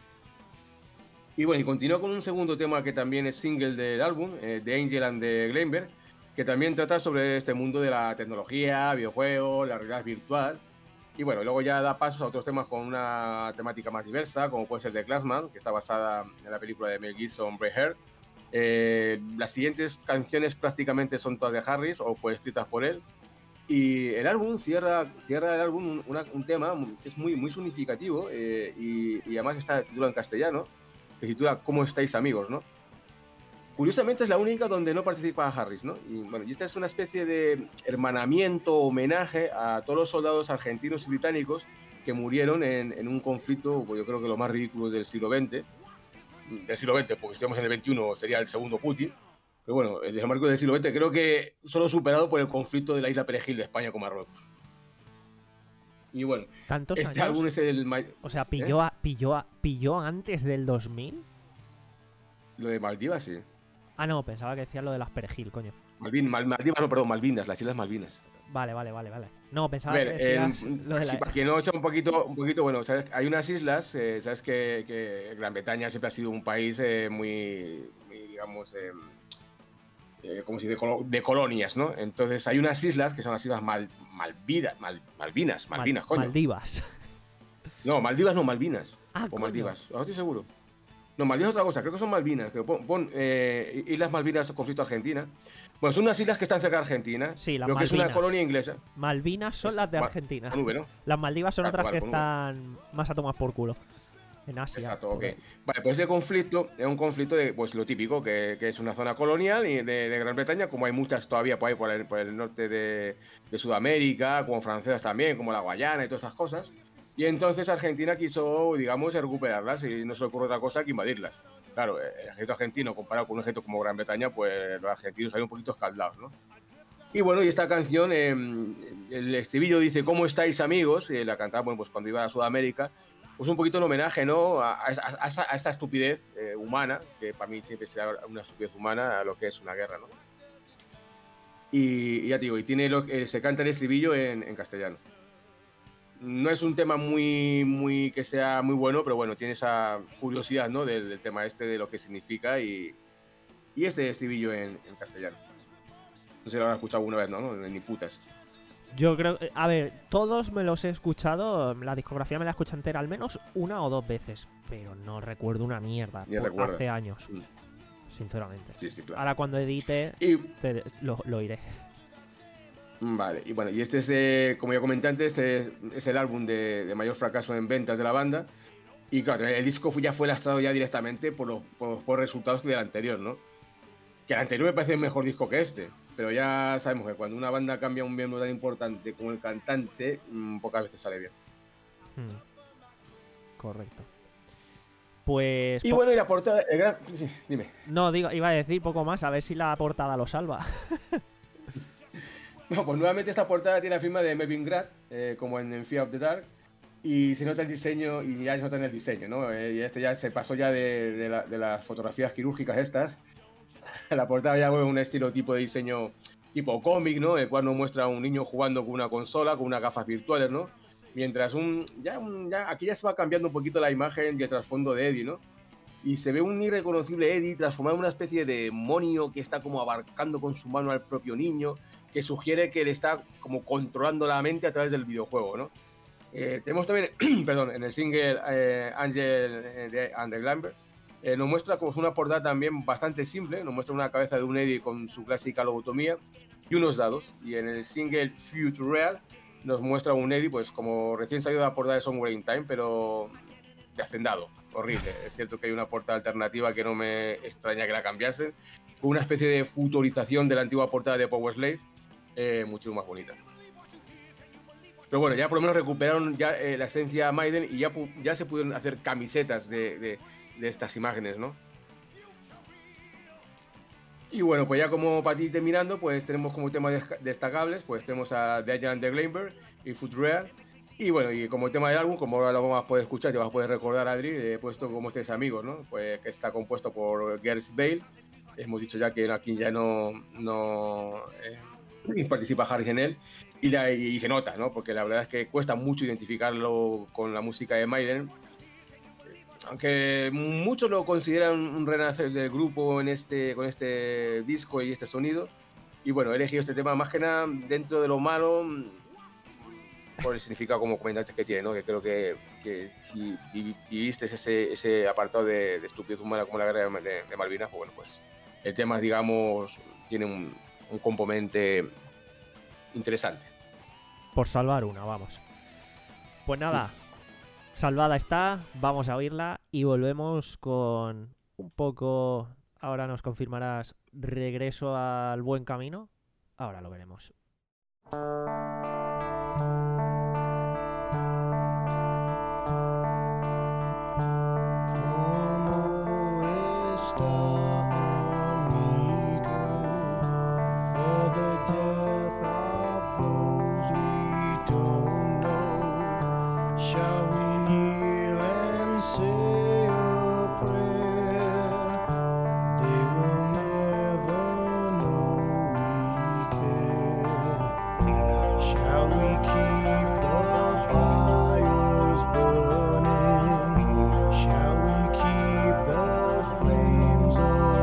Y bueno, y continúa con un segundo tema que también es single del álbum, eh, The Angel and the Glenberg, que también trata sobre este mundo de la tecnología, videojuegos, la realidad virtual. Y bueno, luego ya da pasos a otros temas con una temática más diversa, como puede ser The Classman, que está basada en la película de Mel Gibson, Braveheart. Eh, las siguientes canciones prácticamente son todas de Harris o pues escritas por él. Y el álbum cierra, cierra el álbum un, una, un tema que es muy, muy significativo eh, y, y además está titulado en castellano, que titula ¿Cómo estáis, amigos?, ¿no? Curiosamente es la única donde no participa Harris, ¿no? Y bueno, y esta es una especie de hermanamiento, homenaje a todos los soldados argentinos y británicos que murieron en, en un conflicto, pues yo creo que lo más ridículo del siglo veinte, del siglo veinte, porque si estamos en el veintiuno sería el segundo Putin, pero bueno, el marco del siglo veinte creo que solo superado por el conflicto de la isla Perejil de España con Marruecos. Y bueno, ¿Tantos este años? álbum es el... O sea, ¿pilló, ¿Eh? a, pilló, a, ¿pilló antes del dos mil? Lo de Maldivas, sí. Ah, no, pensaba que decías lo de las perejil, coño. Malvin, Mal, Maldivas, no, perdón, Malvinas, las Islas Malvinas. Vale, vale, vale, vale. No, pensaba A ver, que decías eh, lo de la... si para quien no sea un poquito, un poquito bueno, ¿sabes? Hay unas islas, eh, sabes que, que Gran Bretaña siempre ha sido un país eh, muy, muy, digamos, eh, eh, como si de, colo de colonias, ¿no? Entonces hay unas islas que son las islas Mal, Malvidas, Mal, Malvinas, Malvinas, Mal, coño. Maldivas. No, Maldivas no, Malvinas. Ah, o coño. Maldivas, ahora estoy seguro. No, Malvinas es otra cosa, creo que son Malvinas. Pero pon, pon eh, Islas Malvinas, conflicto Argentina. Bueno, son unas islas que están cerca de Argentina. Sí, las creo que es Malvinas. una colonia inglesa. Malvinas son Es- las de Ma- Argentina. Con V, ¿no? Las Maldivas son Ah, otras vale, que con V. están más a tomar por culo. En Asia. Exacto, por ok. ahí. Vale, pues ese conflicto es un conflicto de, pues lo típico, que, que es una zona colonial y de, de Gran Bretaña, como hay muchas todavía por ahí por el, por el norte de, de Sudamérica, como francesas también, como la Guayana y todas esas cosas. Y entonces Argentina quiso, digamos, recuperarlas y no se le ocurre otra cosa que invadirlas. Claro, el ejército argentino comparado con un ejército como Gran Bretaña, pues los argentinos salen un poquito escaldados, ¿no? Y bueno, y esta canción, eh, el estribillo dice ¿Cómo estáis, amigos? Y la cantaba, bueno, pues cuando iba a Sudamérica, pues un poquito en homenaje, ¿no? A, a, a, a, esa, a esta estupidez eh, humana, que para mí siempre será una estupidez humana, a lo que es una guerra, ¿no? Y, y ya te digo, y tiene lo, eh, se canta el estribillo en, en castellano. No es un tema muy, muy que sea muy bueno, pero bueno, tiene esa curiosidad, ¿no? Del, del tema este, de lo que significa y, y este estribillo en, en castellano. No sé si lo habrás escuchado alguna vez, ¿no? ¿no? Ni putas. Yo creo, a ver, todos me los he escuchado, la discografía me la escuché entera al menos una o dos veces, pero no recuerdo una mierda, Ni por recuerdas. hace años, Mm. sinceramente. Sí, sí, claro. Ahora cuando edite, Y, te- lo, lo iré. vale, y bueno, y este es, eh, como ya comenté antes, este es el álbum de, de mayor fracaso en ventas de la banda. Y claro, el disco ya fue lastrado ya directamente por los por, por resultados del anterior, ¿no? Que el anterior me parece un mejor disco que este, pero ya sabemos que cuando una banda cambia un miembro tan importante como el cantante, mmm, pocas veces sale bien. Hmm. Correcto. Pues... Y po- bueno, y la portada... el gran- sí, dime. No, digo, iba a decir poco más, a ver si la portada lo salva. No, pues nuevamente esta portada tiene la firma de Melvin Grad, eh, como en, en Fear of the Dark, y se nota el diseño, y ya se nota en el diseño, ¿no? Eh, y este ya se pasó ya de, de, la- de las fotografías quirúrgicas estas. La portada ya vuelve un estilo tipo de diseño tipo cómic, ¿no? El cual nos muestra a un niño jugando con una consola, con unas gafas virtuales, ¿no? Mientras un ya, un... ya aquí ya se va cambiando un poquito la imagen y el trasfondo de Eddie, ¿no? Y se ve un irreconocible Eddie transformado en una especie de demonio que está como abarcando con su mano al propio niño, que sugiere que él está como controlando la mente a través del videojuego, ¿no? Eh, tenemos también, perdón, en el single eh, Angel eh, de and the Glamber, eh, nos muestra como una portada también bastante simple, nos muestra una cabeza de un Eddie con su clásica lobotomía y unos dados. Y en el single Future Real nos muestra un Eddie pues como recién salido de la portada de Somewhere in Time, pero de hacendado, horrible. Es cierto que hay una portada alternativa que no me extraña que la cambiasen, con una especie de futurización de la antigua portada de Power Slave, eh, mucho más bonita. Pero bueno, ya por lo menos recuperaron ya eh, la esencia Maiden y ya, pu- ya se pudieron hacer camisetas de, de, de estas imágenes, ¿no? Y bueno, pues ya como para ir terminando, pues tenemos como temas des- destacables, pues tenemos a The Angel and the Glamber y Foot Real. Y bueno, y como tema del álbum, como ahora lo vamos a poder escuchar, te vas a poder recordar, Adri, he puesto como tres amigos, ¿no? Pues que está compuesto por Gareth Bale. Hemos dicho ya que aquí ya no, no eh, participa Harry en él. Y, la, y se nota, ¿no? Porque la verdad es que cuesta mucho identificarlo con la música de Maiden. Aunque muchos lo consideran un renacer del grupo en este, con este disco y este sonido. Y bueno, he elegido este tema más que nada dentro de lo malo, por el significado como comentaste que tiene, ¿no? Que creo que, que si vivi- viviste ese, ese apartado de, de estupidez humana como la guerra de, de Malvinas, pues bueno, pues el tema, digamos, tiene un, un componente interesante. Por salvar una, vamos. Pues nada, salvada está, vamos a oírla y volvemos con un poco, ahora nos confirmarás, regreso al buen camino. Ahora lo veremos. Como está, amigo, for the death of those we don't know? Shall we kneel and say a prayer? They will never know we care. Shall we keep the fires burning? Shall we keep the flames alive?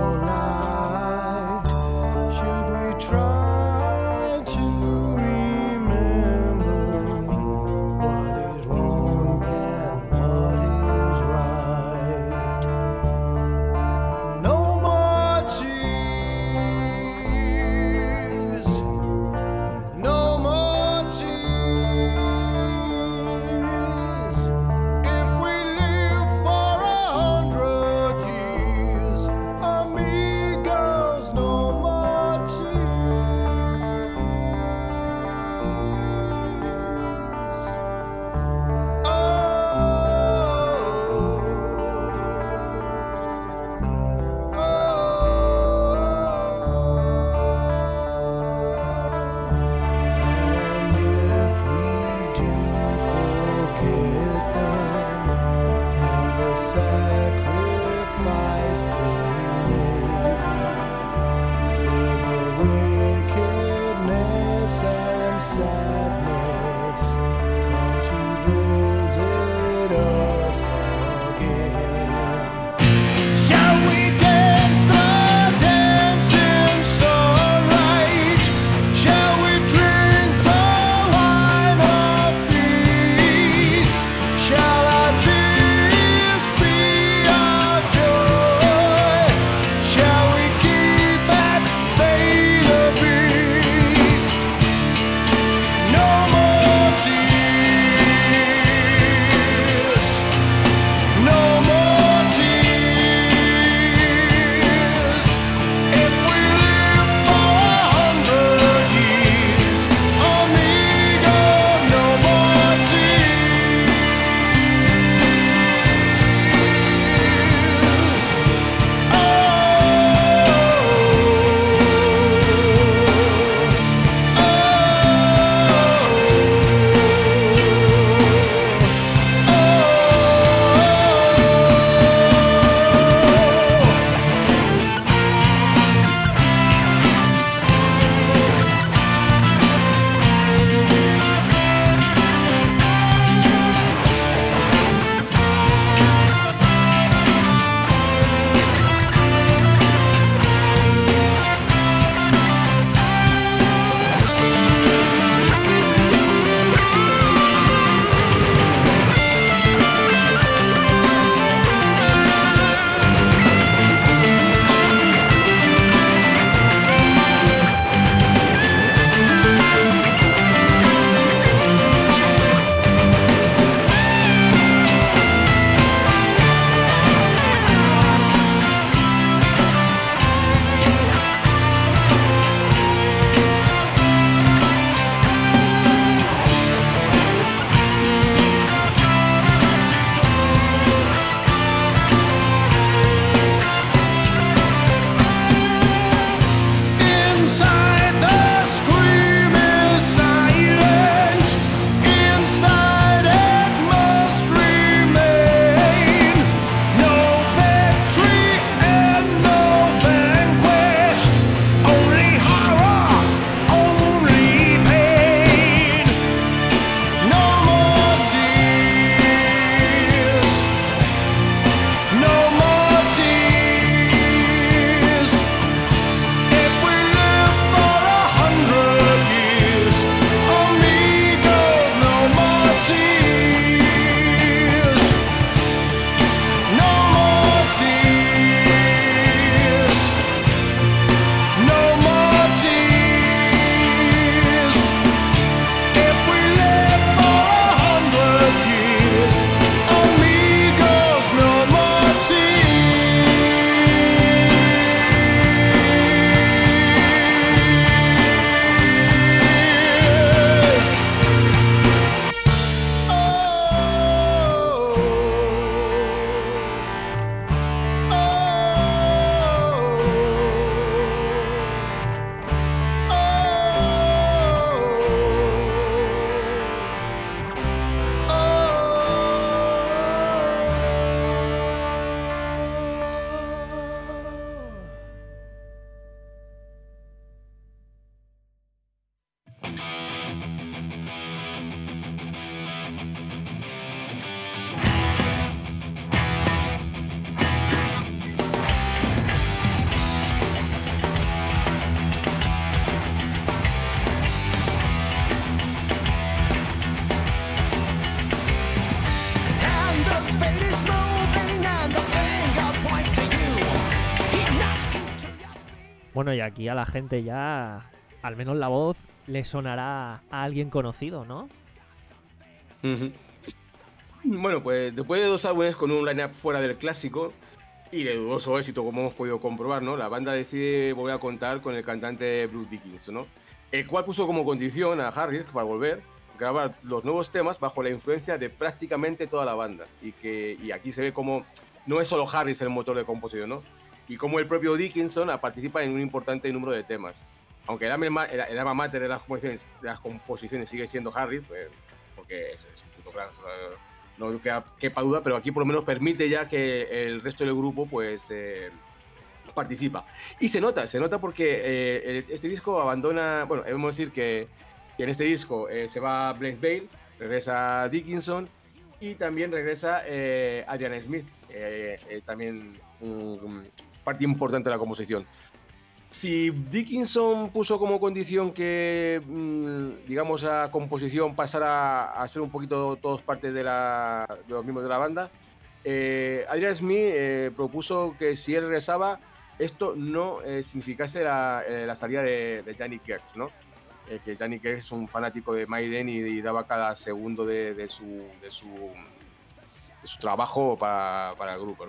Bueno, y aquí a la gente ya, al menos la voz, le sonará a alguien conocido, ¿no? Uh-huh. Bueno, pues después de dos álbumes con un line-up fuera del clásico y de dudoso éxito, como hemos podido comprobar, ¿no? La banda decide volver a contar con el cantante Bruce Dickinson, ¿no? El cual puso como condición a Harris para volver a grabar los nuevos temas bajo la influencia de prácticamente toda la banda. Y, que, y aquí se ve como no es solo Harris el motor de composición, ¿no? Y como el propio Dickinson participa en un importante número de temas. Aunque el alma, el, el alma mater de las composiciones, de las composiciones sigue siendo Harris, pues, porque es, es un puto crack, no queda, quepa duda, pero aquí por lo menos permite ya que el resto del grupo pues eh, participa. Y se nota, se nota porque eh, este disco abandona, bueno, debemos decir que, que en este disco eh, se va Blaze Bayley, regresa Dickinson y también regresa eh, Adrian Smith, eh, eh, también un, un parte importante de la composición. Si Dickinson puso como condición que, mmm, digamos, la composición pasara a ser un poquito todos partes de, la, de los miembros de la banda, eh, Adrian Smith eh, propuso que si él regresaba, esto no eh, significase la, eh, la salida de, de Jannik Gertz, ¿no? Eh, que Jannik Gertz es un fanático de Maiden y, y daba cada segundo de, de, su, de, su, de su trabajo para, para el grupo, ¿no?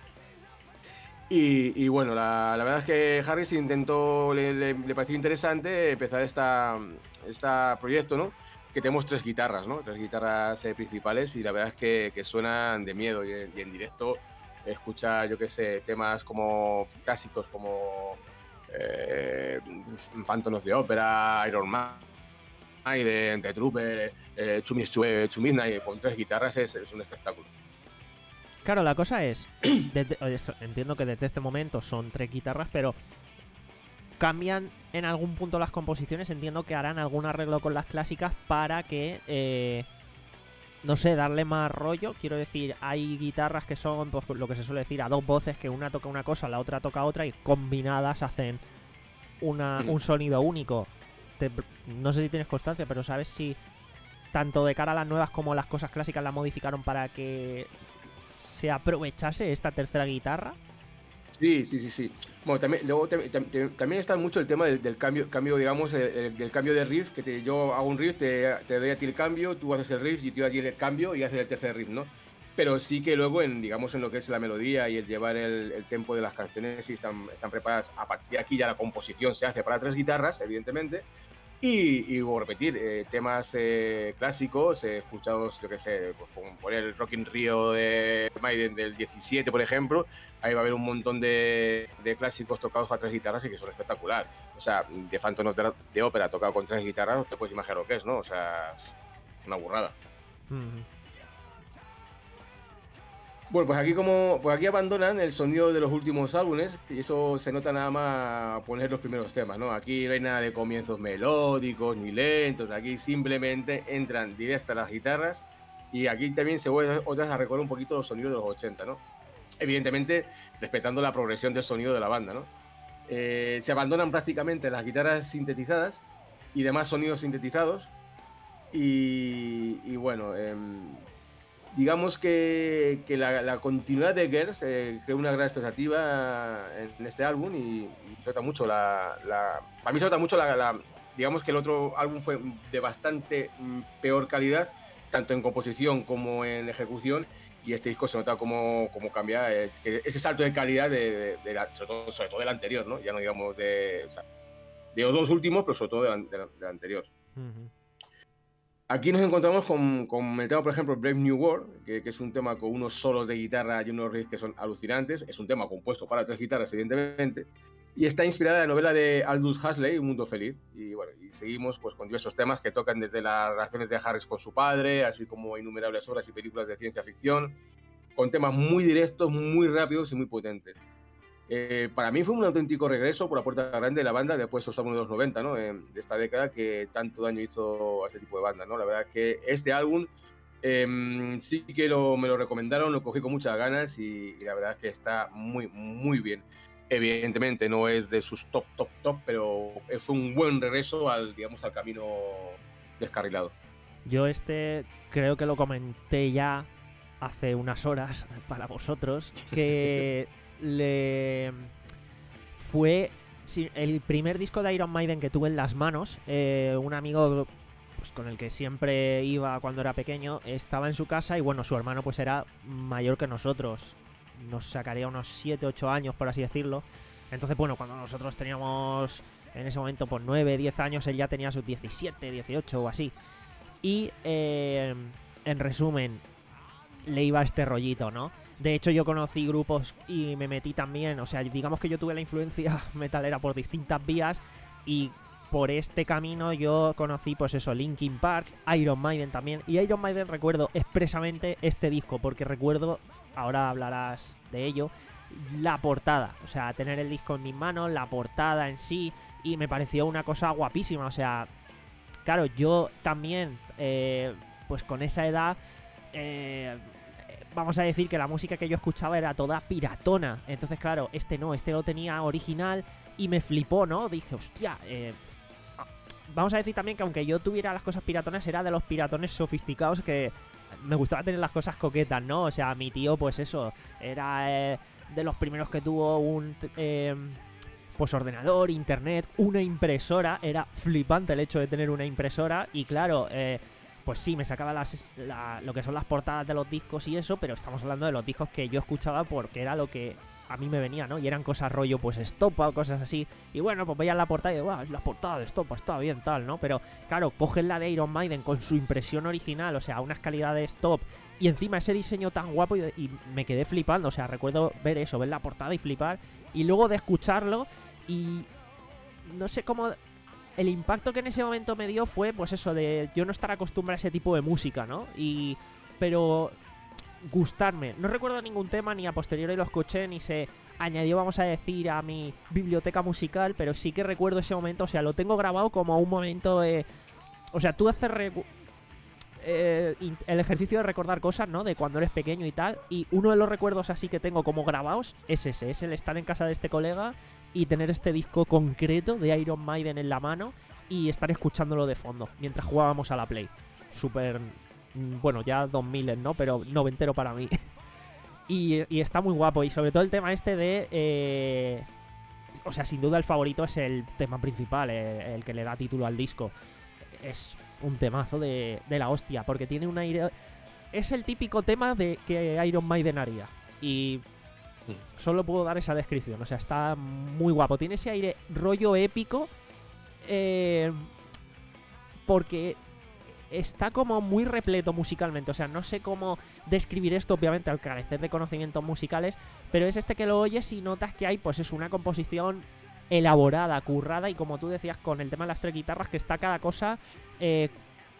Y, y bueno, la, la verdad es que Harris intentó, le, le, le pareció interesante empezar esta, este proyecto, ¿no? Que tenemos tres guitarras, ¿no? Tres guitarras eh, principales y la verdad es que, que suenan de miedo y, y en directo escucha, yo qué sé, temas como clásicos como eh, Phantom of the Opera, Iron Maiden, The Trooper, eh, To Midnight, con tres guitarras es, es un espectáculo. Claro, la cosa es, desde, entiendo que desde este momento son tres guitarras, pero cambian en algún punto las composiciones. Entiendo que harán algún arreglo con las clásicas para que, eh, no sé, darle más rollo. Quiero decir, hay guitarras que son, pues, lo que se suele decir, a dos voces, que una toca una cosa, la otra toca otra, y combinadas hacen una, un sonido único. Te, no sé si tienes constancia, pero ¿sabes si tanto de cara a las nuevas como las cosas clásicas las modificaron para que se aprovechase esta tercera guitarra? Sí, sí, sí, sí. Bueno, también, luego te, te, te, también está mucho el tema del, del cambio, cambio, digamos, el, del cambio de riff, que te, yo hago un riff, te, te doy a ti el cambio, tú haces el riff y te doy a ti el cambio y haces el tercer riff, ¿no? Pero sí que luego, en, digamos, en lo que es la melodía y el llevar el, el tempo de las canciones, sí están, están preparadas. A partir de aquí ya la composición se hace para tres guitarras, evidentemente. Y, y vuelvo a repetir, eh, temas eh, clásicos, eh, escuchados, yo qué sé, pues, como poner el Rock in Rio de Maiden del diecisiete, por ejemplo, ahí va a haber un montón de, de clásicos tocados para tres guitarras y que son espectacular. O sea, de Phantom of the Opera tocado con tres guitarras, no te puedes imaginar lo que es, ¿no? O sea, una burrada. Mm-hmm. Bueno, pues aquí como pues aquí abandonan el sonido de los últimos álbumes y eso se nota nada más poner los primeros temas, ¿no? Aquí no hay nada de comienzos melódicos ni lentos, aquí simplemente entran directas las guitarras y aquí también se vuelve otra vez a recordar un poquito los sonidos de los ochenta, ¿no? Evidentemente respetando la progresión del sonido de la banda, ¿no? Eh, se abandonan prácticamente las guitarras sintetizadas y demás sonidos sintetizados y, y bueno... Eh, digamos que, que la, la continuidad de Gertz eh, creó una gran expectativa en, en este álbum y, y se nota mucho la, la... Para mí se nota mucho la, la... Digamos que el otro álbum fue de bastante mm, peor calidad, tanto en composición como en ejecución, y este disco se nota como, como cambia, eh, que ese salto de calidad, de, de, de la, sobre, todo, sobre todo del anterior, ¿no? Ya no digamos de... O sea, de los dos últimos, pero sobre todo del de, de anterior. Uh-huh. Aquí nos encontramos con, con el tema, por ejemplo, Brave New World, que, que es un tema con unos solos de guitarra y unos riffs que son alucinantes. Es un tema compuesto para tres guitarras, evidentemente, y está inspirada en la novela de Aldous Huxley, Un Mundo Feliz. Y bueno, y seguimos pues, con diversos temas que tocan desde las relaciones de Harris con su padre, así como innumerables obras y películas de ciencia ficción, con temas muy directos, muy rápidos y muy potentes. Eh, para mí fue un auténtico regreso por la puerta grande de la banda después de los álbumes de los noventa, ¿no? Eh, de esta década que tanto daño hizo a este tipo de bandas, ¿no? La verdad es que este álbum eh, sí que lo, me lo recomendaron, lo cogí con muchas ganas y, y la verdad es que está muy, muy bien. Evidentemente no es de sus top, top, top, pero fue un buen regreso al, digamos, al camino descarrilado. Yo este creo que lo comenté ya hace unas horas para vosotros, que... le fue sí, el primer disco de Iron Maiden que tuve en las manos, eh, un amigo pues con el que siempre iba cuando era pequeño, estaba en su casa y bueno, su hermano pues era mayor que nosotros, nos sacaría unos siete, ocho años por así decirlo. Entonces bueno, cuando nosotros teníamos en ese momento pues nueve, diez años, él ya tenía sus diecisiete, dieciocho o así. Y eh, en resumen, le iba este rollito, ¿no? De hecho yo conocí grupos y me metí también, o sea, digamos que yo tuve la influencia metalera por distintas vías y por este camino yo conocí pues eso, Linkin Park, Iron Maiden también. Y Iron Maiden recuerdo expresamente este disco porque recuerdo, ahora hablarás de ello, la portada, o sea, tener el disco en mis manos, la portada en sí, y me pareció una cosa guapísima, o sea, claro, yo también, eh, pues con esa edad, eh, vamos a decir que la música que yo escuchaba era toda piratona, entonces claro, este no, este lo tenía original y me flipó, ¿no? Dije, hostia, eh, vamos a decir también que aunque yo tuviera las cosas piratonas, era de los piratones sofisticados que me gustaba tener las cosas coquetas, ¿no? O sea, mi tío, pues eso, era eh, de los primeros que tuvo un eh, pues ordenador, internet, una impresora. Era flipante el hecho de tener una impresora y claro, eh, pues sí, me sacaba las, la, lo que son las portadas de los discos y eso, pero estamos hablando de los discos que yo escuchaba porque era lo que a mí me venía, ¿no? Y eran cosas rollo, pues Estopa o cosas así. Y bueno, pues veías la portada y digo, wow, la portada de Estopa está bien, tal, ¿no? Pero claro, cogen la de Iron Maiden con su impresión original, o sea, unas calidades top. Y encima ese diseño tan guapo y, y me quedé flipando. O sea, recuerdo ver eso, ver la portada y flipar. Y luego de escucharlo y no sé cómo... El impacto que en ese momento me dio fue, pues eso, de yo no estar acostumbrado a ese tipo de música, ¿no? Y... Pero... gustarme. No recuerdo ningún tema, ni a posteriori lo escuché, ni se añadió, vamos a decir, a mi biblioteca musical, pero sí que recuerdo ese momento, o sea, lo tengo grabado como un momento de... O sea, tú haces re... eh, el ejercicio de recordar cosas, ¿no? De cuando eres pequeño y tal, y uno de los recuerdos así que tengo como grabados es ese, es el estar en casa de este colega y tener este disco concreto de Iron Maiden en la mano y estar escuchándolo de fondo mientras jugábamos a la Play. Súper... Bueno, ya dos mil, ¿no? Pero noventero para mí. y, y está muy guapo. Y sobre todo el tema este de... Eh, o sea, sin duda el favorito es el tema principal, eh, el que le da título al disco. Es un temazo de, de la hostia, porque tiene un aire... Es el típico tema de que Iron Maiden haría. Y solo puedo dar esa descripción. O sea, está muy guapo. Tiene ese aire rollo épico. Eh, porque... está como muy repleto musicalmente, o sea, no sé cómo describir esto, obviamente al carecer de conocimientos musicales, pero es este que lo oyes y notas que hay, pues es una composición elaborada, currada, y como tú decías con el tema de las tres guitarras, que está cada cosa eh,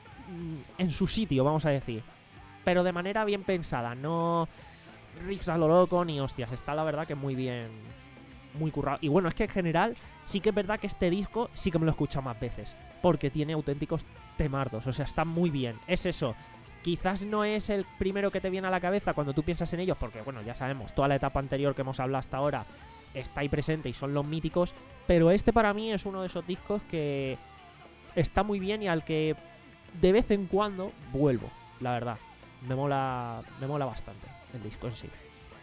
en su sitio, vamos a decir, pero de manera bien pensada, no riffs a lo loco ni hostias, está la verdad que muy bien, muy currado. Y bueno, es que en general sí que es verdad que este disco sí que me lo he escuchado más veces, porque tiene auténticos temardos, o sea, está muy bien. Es eso, quizás no es el primero que te viene a la cabeza cuando tú piensas en ellos, porque bueno, ya sabemos, toda la etapa anterior que hemos hablado hasta ahora está ahí presente y son los míticos, pero este para mí es uno de esos discos que está muy bien y al que de vez en cuando vuelvo, la verdad. Me mola, me mola bastante el disco en sí.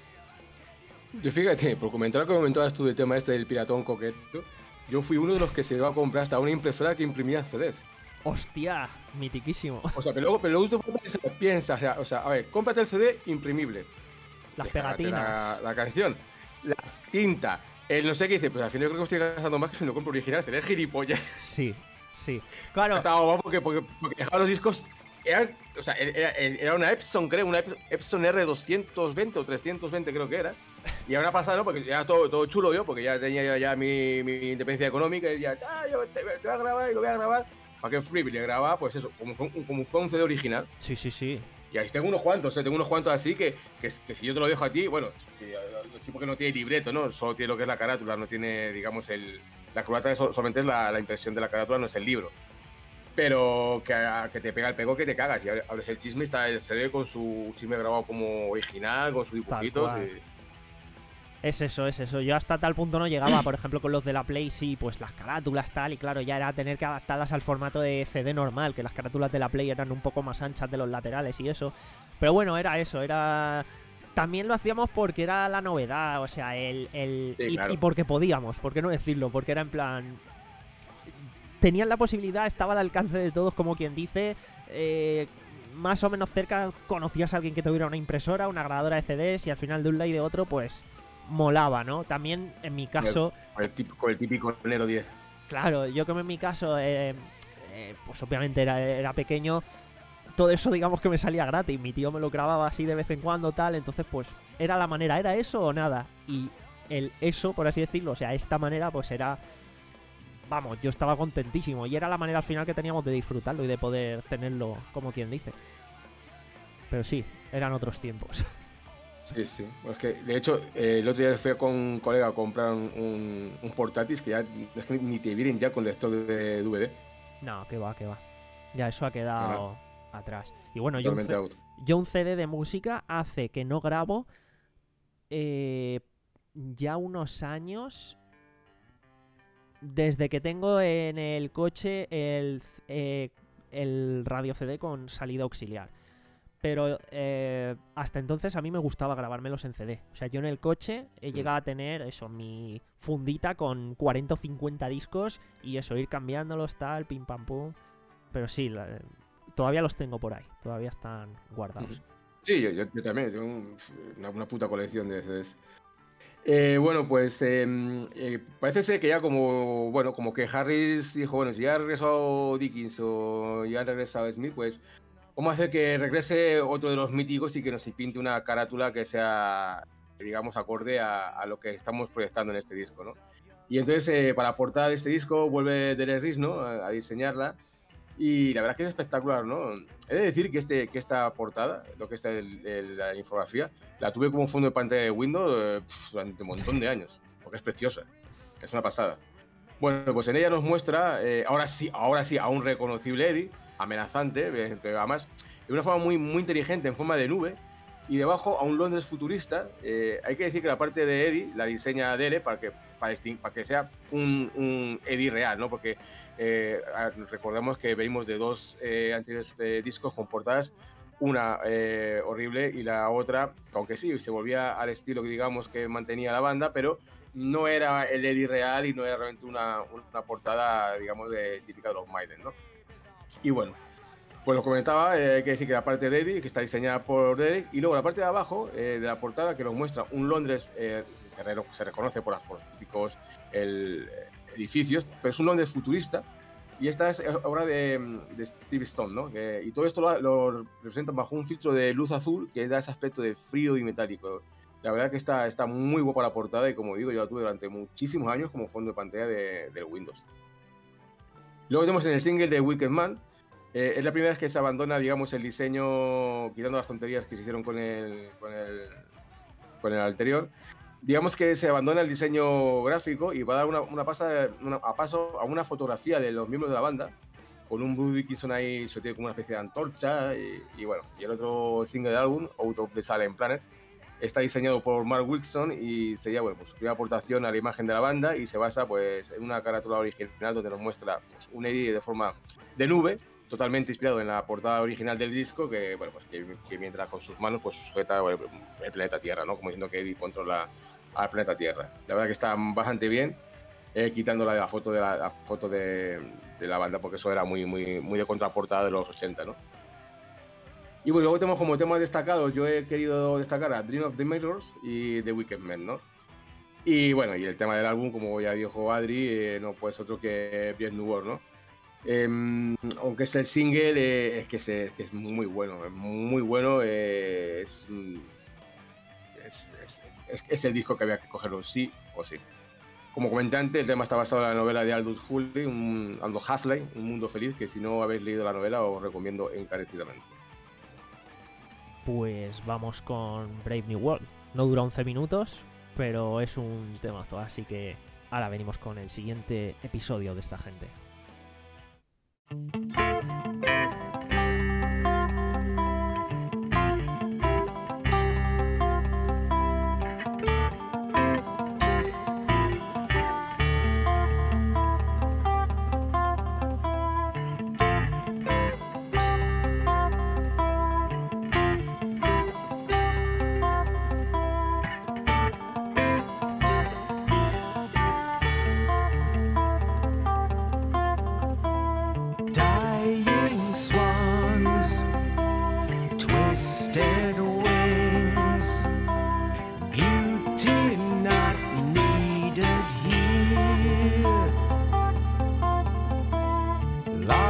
Yo fíjate, por comentar lo que comentabas tú del tema este del piratón coqueto, yo fui uno de los que se iba a comprar hasta una impresora que imprimía C Ds. ¡Hostia! Mitiquísimo. O sea, pero luego, pero luego tú piensas, o sea, o sea, a ver, cómprate el C D imprimible. Las Descárgate pegatinas. La, la canción, la tinta, el no sé qué dice, pues al final yo creo que estoy gastando más que si lo compro original, sería gilipollas. Sí, sí. Claro. Estaba guapo porque, porque, porque dejaba los discos, eran, o sea, era, era una Epson, creo, una Epson R doscientos veinte o trescientos veinte creo que era. Y ahora pasa, ¿no? Porque ya todo, todo chulo yo, porque ya tenía ya, ya mi, mi independencia económica y ya, ah, yo te, te voy a grabar y lo voy a grabar. Para que Free le grababa, pues eso, como fue, como fue un C D original. Sí, sí, sí. Y ahí tengo unos cuantos, ¿eh? Tengo unos cuantos así que, que, que si yo te lo dejo a ti, bueno, sí, sí, porque no tiene libreto, ¿no? Solo tiene lo que es la carátula, no tiene, digamos, el... La carátula solamente es la, la impresión de la carátula, no es el libro. Pero que, que te pega el pego que te cagas. Y abres el chisme, está el C D con su chisme grabado como original, con sus dibujitos. Y... Es eso, es eso. Yo hasta tal punto no llegaba, por ejemplo, con los de la Play, sí, pues las carátulas tal, y claro, ya era tener que adaptarlas al formato de C D normal, que las carátulas de la Play eran un poco más anchas de los laterales y eso. Pero bueno, era eso, era también lo hacíamos porque era la novedad, o sea, el, el Sí, y, claro. y porque podíamos, ¿por qué no decirlo? Porque era en plan... Tenían la posibilidad, estaba al alcance de todos, como quien dice, eh, más o menos cerca conocías a alguien que tuviera una impresora, una grabadora de C Ds y al final de un lado y de otro, pues molaba, ¿no? También en mi caso... Con el típico, el típico Nero diez. Claro, yo como en mi caso, eh, eh, pues obviamente era, era pequeño, todo eso digamos que me salía gratis, mi tío me lo grababa así de vez en cuando, tal, entonces pues era la manera, era eso o nada, y el eso, por así decirlo, o sea, esta manera pues era, vamos, yo estaba contentísimo, y era la manera al final que teníamos de disfrutarlo y de poder tenerlo, como quien dice. Pero sí, eran otros tiempos. Sí, sí. Pues que, de hecho, eh, el otro día fui con un colega a comprar un, un portátil que ya es que ni te vienen ya con lector de D V D. No, que va, que va. Ya eso ha quedado atrás. Y bueno, yo un, Totalmente C- out. yo un C D de música hace que no grabo eh, ya unos años desde que tengo en el coche el, eh, el radio C D con salida auxiliar. Pero eh, hasta entonces a mí me gustaba grabármelos en C D. O sea, yo en el coche he Mm. llegado a tener eso, mi fundita con cuarenta o cincuenta discos y eso, ir cambiándolos, tal, pim pam pum. Pero sí, la- todavía los tengo por ahí, todavía están guardados. Sí, yo, yo- yo también, tengo un- una, una puta colección de C Ds. Eh, bueno, pues eh, eh, parece ser que ya como, bueno, como que Harris dijo, bueno, si ya ha regresado Dickens o ya ha regresado Smith, pues vamos a hacer que regrese otro de los míticos y que nos pinte una carátula que sea, digamos, acorde a, a lo que estamos proyectando en este disco, ¿no? Y entonces, eh, para la portada de este disco, vuelve Derek Riz, ¿no?, a, a diseñarla. Y la verdad es que es espectacular, ¿no? He de decir que, este, que esta portada, lo que es el, el, la infografía, la tuve como fondo de pantalla de Windows eh, pf, durante un montón de años, porque es preciosa, es una pasada. Bueno, pues en ella nos muestra, eh, ahora sí, ahora sí, a un reconocible Eddie, amenazante, eh, pero además de una forma muy, muy inteligente, en forma de nube, y debajo a un Londres futurista. Eh, hay que decir que la parte de Eddie la diseña Dele para que, para, disting- para que sea un, un Eddie real, ¿no? Porque eh, recordemos que venimos de dos eh, anteriores eh, discos con portadas, una eh, horrible y la otra, aunque sí, se volvía al estilo que digamos que mantenía la banda, pero no era el Eddie real y no era realmente una, una portada, digamos, de, típica de los Maiden, ¿no? Y bueno, pues lo comentaba, eh, hay que decir que la parte de Eddie, que está diseñada por Derek, y luego la parte de abajo eh, de la portada que nos muestra un Londres, eh, se, re, se reconoce por, las, por los típicos el, edificios, pero es un Londres futurista, y esta es obra de, de Steve Stone, ¿no? Eh, y todo esto lo, lo representa bajo un filtro de luz azul que da ese aspecto de frío y metálico. La verdad que está, está muy guapa la portada y, como digo, yo la tuve durante muchísimos años como fondo de pantalla de, del Windows. Luego tenemos en el single de Wicked Man. Eh, es la primera vez que se abandona, digamos, el diseño, quitando las tonterías que se hicieron con el, con el, con el anterior. Digamos que se abandona el diseño gráfico y va a dar una, una, pasa, una a paso a una fotografía de los miembros de la banda, con un Bruce Dickinson ahí tiene como una especie de antorcha. Y, y bueno, y el otro single del álbum, Out of the Silent Planet, está diseñado por Mark Wilson y sería, bueno, pues su primera aportación a la imagen de la banda, y se basa pues en una carátula original donde nos muestra pues, un Eddie de forma de nube, totalmente inspirado en la portada original del disco, que, bueno, pues que, que mientras con sus manos pues sujeta bueno, el planeta Tierra, ¿no? Como diciendo que Eddie controla al planeta Tierra. La verdad que está bastante bien, eh, quitando la, la foto, de la, la, foto de, de la banda, porque eso era muy, muy, muy de contraportada de los ochenta, ¿no? Y bueno, luego tenemos como temas destacados, yo he querido destacar a Dream of the Mirrors y The Wicked Man, ¿no? Y bueno, y el tema del álbum, como ya dijo Adri, eh, no puede ser otro que Brave New World, ¿no? Eh, aunque es el single, eh, es, que es, es que es muy bueno, es muy bueno, eh, es, es, es, es, es el disco que había que cogerlo sí o sí. Como comenté antes, el tema está basado en la novela de Aldous Huxley, un, Aldous Huxley, Un mundo feliz, que si no habéis leído la novela os recomiendo encarecidamente. Pues vamos con Brave New World. No dura once minutos, pero es un temazo, así que ahora venimos con el siguiente episodio de esta gente.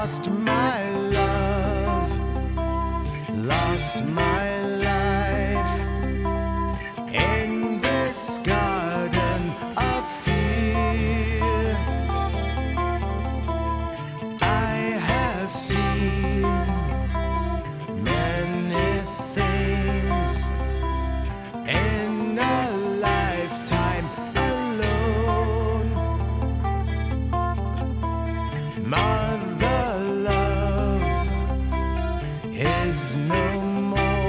lost my love, lost my life in this garden of fear. I have seen many things in a lifetime alone. Mother love is no more.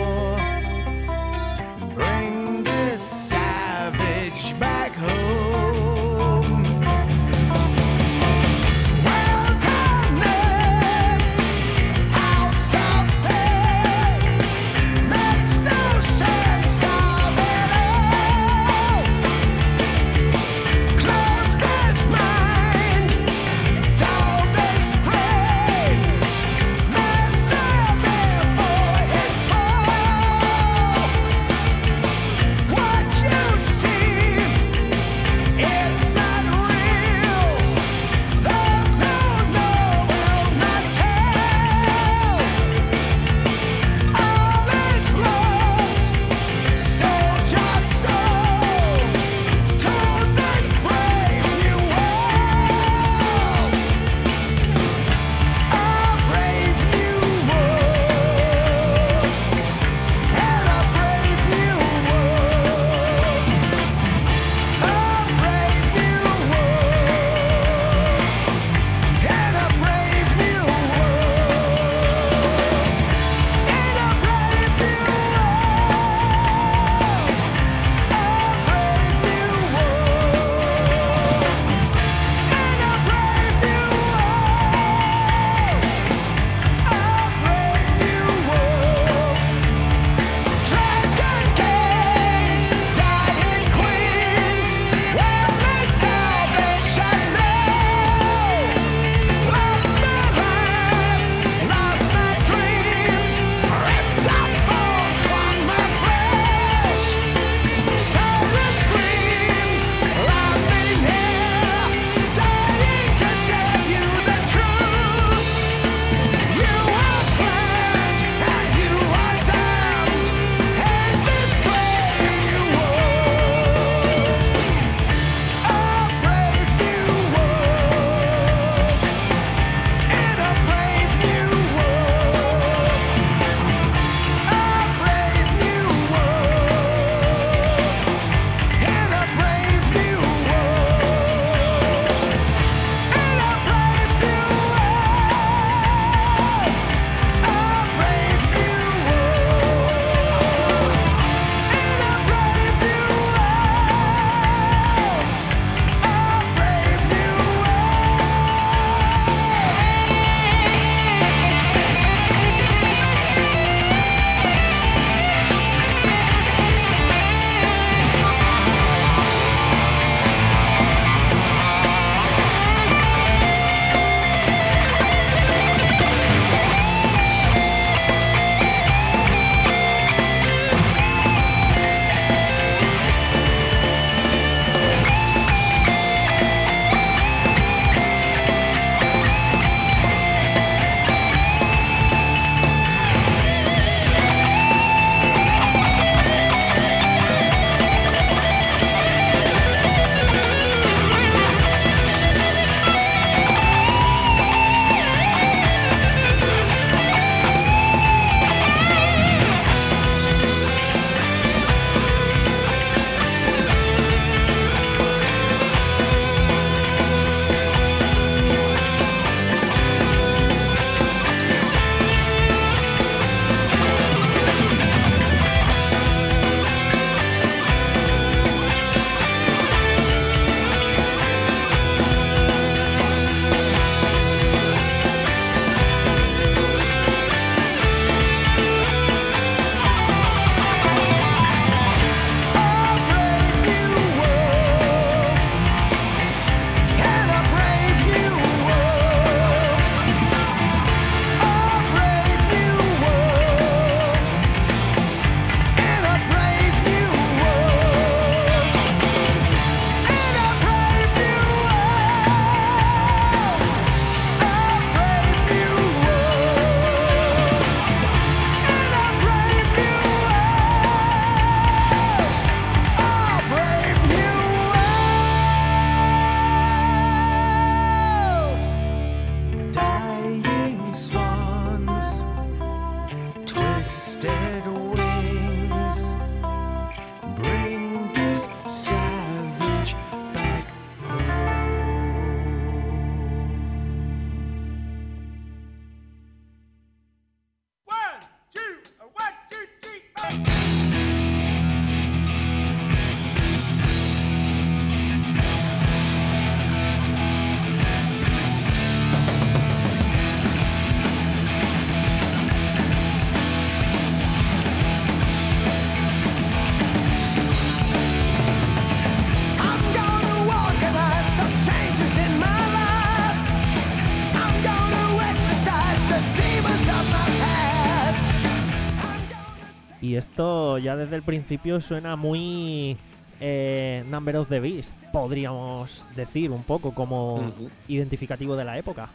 Y esto ya desde el principio suena muy eh, Number of the Beast, podríamos decir, un poco como Ujú. identificativo de la época.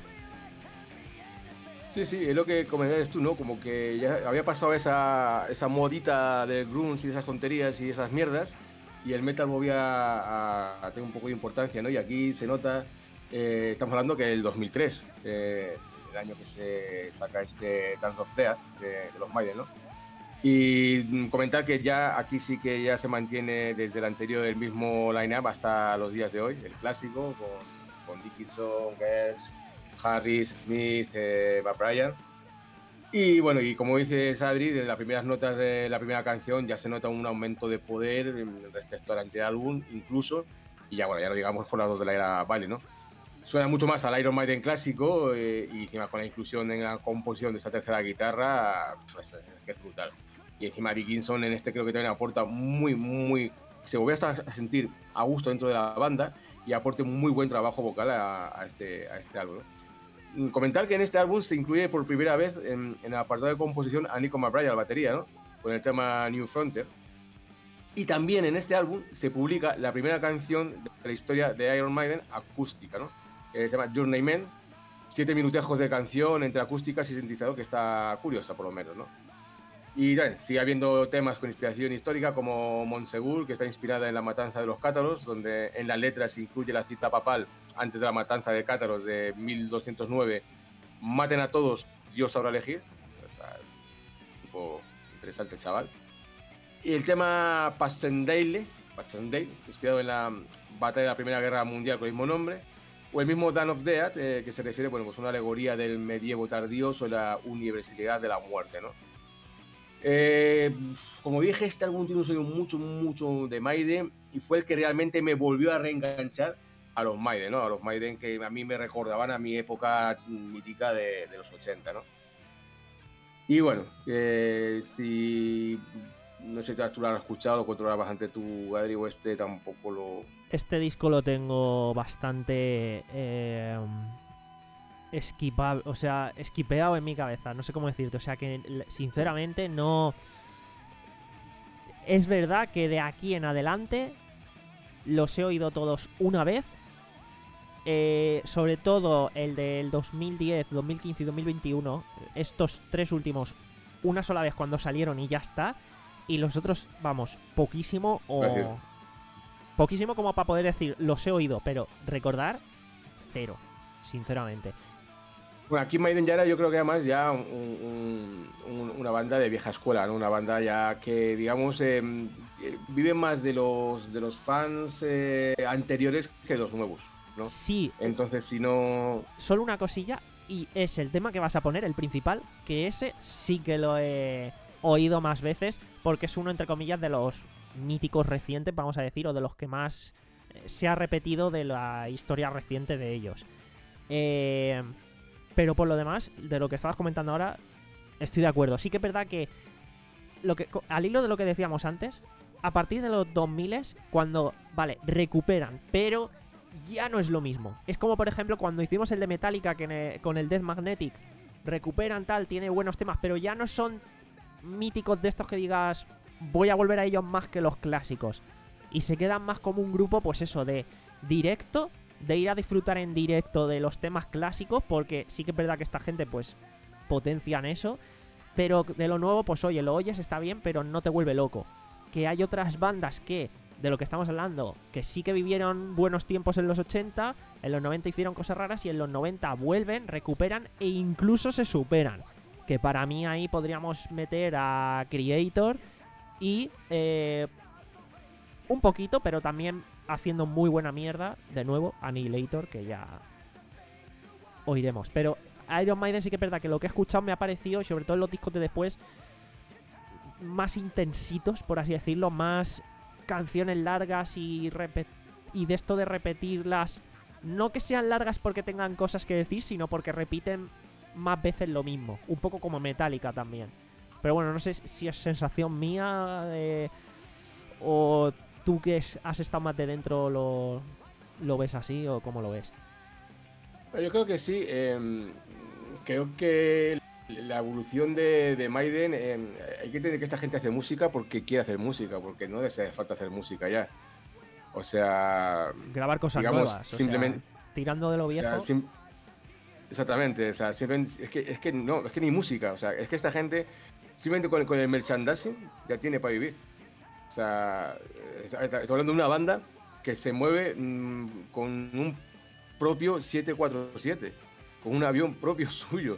Sí, sí, es lo que comentabas tú, ¿no? Como que ya había pasado esa, esa modita del grunge y esas tonterías y esas mierdas, y el metal volvía a, a tener un poco de importancia, ¿no? Y aquí se nota, eh, estamos hablando que el dos mil tres, eh, el año que se saca este Dance of Death de, de los Maiden, ¿no? Y mm, comentar que ya aquí sí que ya se mantiene desde el anterior el mismo line-up hasta los días de hoy, el clásico, con, con Dickinson, Gertz, Harris, Smith, eh, Bob Bryan. Y bueno, y como dice Adri, desde las primeras notas de la primera canción ya se nota un aumento de poder mm, respecto al anterior álbum, incluso, y ya bueno, ya lo digamos con las dos de la era Vale, ¿no? Suena mucho más al Iron Maiden clásico eh, y encima con la inclusión en la composición de esta tercera guitarra, pues es que es brutal. Y encima Dickinson en este creo que también aporta muy, muy... Se vuelve hasta a sentir a gusto dentro de la banda y aporta un muy buen trabajo vocal a, a, este, a este álbum, ¿no? Comentar que en este álbum se incluye por primera vez en, en el apartado de composición a Nico McBride, la batería, ¿no? Con el tema New Frontier. Y también en este álbum se publica la primera canción de la historia de Iron Maiden acústica, ¿no? Que se llama Journeyman. Siete minutejos de canción entre acústicas y sintetizador, que está curiosa por lo menos, ¿no? Y también sigue habiendo temas con inspiración histórica como Montsegur, que está inspirada en la matanza de los cátaros, donde en la letra se incluye la cita papal antes de la matanza de cátaros de mil doscientos nueve: maten a todos, Dios sabrá elegir. O sea, un poco interesante el chaval. Y el tema Passchendaele, Passchendaele, inspirado en la batalla de la Primera Guerra Mundial con el mismo nombre, o el mismo Dawn of Death, eh, que se refiere, bueno, pues a una alegoría del medievo tardío sobre la universalidad de la muerte, ¿no? Eh, como dije, este álbum tiene un sonido mucho, mucho de Maiden y fue el que realmente me volvió a reenganchar a los Maiden, ¿no? A los Maiden que a mí me recordaban a mi época mítica de, de los ochenta, ¿no? Y bueno, eh, si... No sé si tú lo has escuchado, lo controlas bastante tú, Adri, o este tampoco lo... Este disco lo tengo bastante... Eh, esquipable, o sea, esquipeado en mi cabeza, no sé cómo decirte, o sea que sinceramente no... Es verdad que de aquí en adelante los he oído todos una vez, eh, sobre todo el del dos mil diez, dos mil quince y dos mil veintiuno, estos tres últimos una sola vez cuando salieron y ya está, y los otros, vamos, poquísimo o... Gracias. Poquísimo como para poder decir, los he oído, pero recordar, cero, sinceramente. Bueno, aquí Maiden ya era, yo creo que además ya un, un, un, una banda de vieja escuela, ¿no? Una banda ya que, digamos, eh, vive más de los de los fans eh, anteriores que los nuevos, ¿no? Sí. Entonces, si no... Solo una cosilla, y es el tema que vas a poner, el principal, que ese sí que lo he oído más veces, porque es uno, entre comillas, de los míticos recientes, vamos a decir, o de los que más eh, se ha repetido de la historia reciente de ellos. Eh... Pero por lo demás, de lo que estabas comentando ahora, estoy de acuerdo. Sí que es verdad que, lo que al hilo de lo que decíamos antes, a partir de los dos mil, cuando, vale, recuperan, pero ya no es lo mismo. Es como, por ejemplo, cuando hicimos el de Metallica que ne- con el Death Magnetic, recuperan tal, tiene buenos temas, pero ya no son míticos de estos que digas, voy a volver a ellos más que los clásicos. Y se quedan más como un grupo, pues eso, de directo, de ir a disfrutar en directo de los temas clásicos, porque sí que es verdad que esta gente pues potencian eso, pero de lo nuevo pues oye, lo oyes, está bien, pero no te vuelve loco. Que hay otras bandas que, de lo que estamos hablando, que sí que vivieron buenos tiempos en los ochenta, en los noventa hicieron cosas raras y en los noventa vuelven, recuperan e incluso se superan. Que para mí ahí podríamos meter a Creator y eh, un poquito, pero también haciendo muy buena mierda, de nuevo, Annihilator, que ya oiremos. Pero Iron Maiden sí que es verdad que lo que he escuchado me ha parecido, sobre todo en los discos de después, más intensitos, por así decirlo, más canciones largas y, repet- y de esto de repetirlas, no que sean largas porque tengan cosas que decir, sino porque repiten más veces lo mismo, un poco como Metallica también. Pero bueno, no sé si es sensación mía eh, o... ¿Tú que has estado más de dentro lo, lo ves así o cómo lo ves? Yo creo que sí. Eh, creo que la evolución de, de Maiden, eh, hay que entender que esta gente hace música porque quiere hacer música, porque no les hace falta hacer música ya. O sea... Grabar cosas digamos, nuevas, o simplemente, sea, tirando de lo o sea, viejo. sim- exactamente, o sea, simplemente, es que, es que no, es que ni música, o sea, es que esta gente simplemente con, con el merchandising ya tiene para vivir. O sea, eh, estoy hablando de una banda que se mueve mmm, con un propio siete cuatro siete, con un avión propio suyo.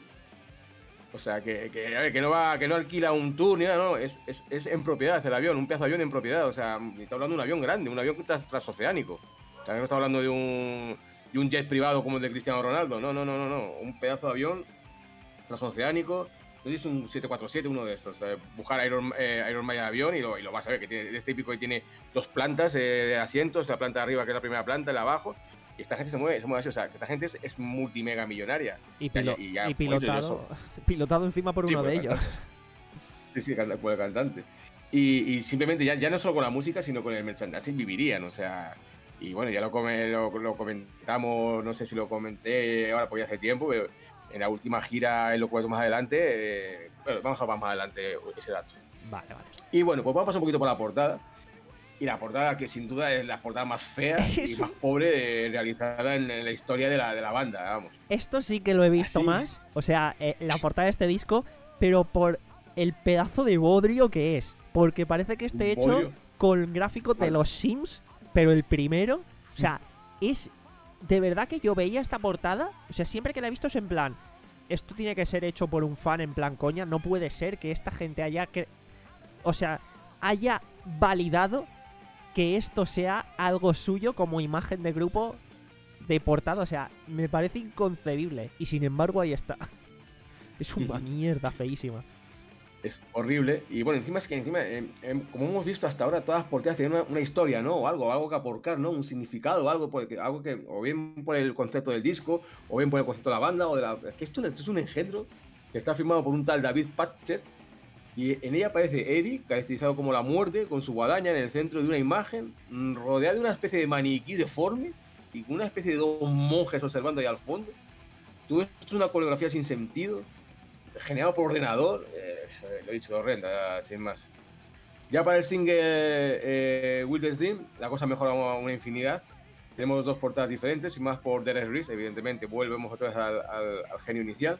O sea, que, que, a ver, que, no, va, que no alquila un tour ni nada, no, es, es, es en propiedad el avión, un pedazo de avión en propiedad. O sea, está hablando de un avión grande, un avión tras, transoceánico. O sea, no está hablando de un, de un jet privado como el de Cristiano Ronaldo. No, no, no, no, no. Un pedazo de avión transoceánico. No es un siete cuatro siete, uno de estos. Eh, buscar Iron, eh, Iron Maiden avión y lo, y lo vas a ver, que tiene, es típico y tiene dos plantas eh, de asientos, la planta de arriba que es la primera planta, la de abajo. Y esta gente se mueve, se mueve así, o sea, que esta gente es, es multimega millonaria. Y, pilo- y, ya, y pues, pilotado, eso. pilotado encima por Sí, uno por de el ellos. cantante. Sí, sí, canta- por el cantante. Y, y simplemente ya, ya no solo con la música, sino con el merchandising vivirían, o sea... Y bueno, ya lo, come, lo, lo comentamos, no sé si lo comenté ahora porque ya hace tiempo, pero en la última gira, en lo cuento más adelante, eh, bueno, vamos a ver más adelante ese dato. Vale, vale. Y bueno, pues vamos a pasar un poquito por la portada. Y la portada que sin duda es la portada más fea y más pobre de, realizada en, en la historia de la, de la banda, vamos. Esto sí que lo he visto Así. más. O sea, eh, la portada de este disco, pero por el pedazo de bodrio que es. Porque parece que esté hecho Bodrio. con gráficos de Vale. los Sims, pero el primero. O sea, es. De verdad que yo veía esta portada. O sea, siempre que la he visto es en plan. Esto tiene que ser hecho por un fan en plan coña. No puede ser que esta gente haya. Que, o sea, haya validado que esto sea algo suyo como imagen de grupo de portada. O sea, me parece inconcebible. Y sin embargo, ahí está. Es una mierda feísima. Es horrible. Y bueno, encima es que encima, eh, eh, como hemos visto hasta ahora, todas las portadas tienen una, una historia, ¿no? O algo, algo que aportar, ¿no? Un significado, algo, por, que- algo que, o bien por el concepto del disco, o bien por el concepto de la banda, o de la. Es que esto, esto es un engendro que está firmado por un tal David Patchett. Y en ella aparece Eddie, caracterizado como la muerte, con su guadaña en el centro de una imagen, mm, rodeado de una especie de maniquí deforme y con una especie de dos monjes observando ahí al fondo. Todo esto es una coreografía sin sentido, generado por ordenador. Eh, lo he dicho, horrenda, sin más. Ya para el single eh, Wildest Dream, la cosa mejora una infinidad. Tenemos dos portadas diferentes, y más por Derek Reese, evidentemente, volvemos otra vez al, al, al genio inicial.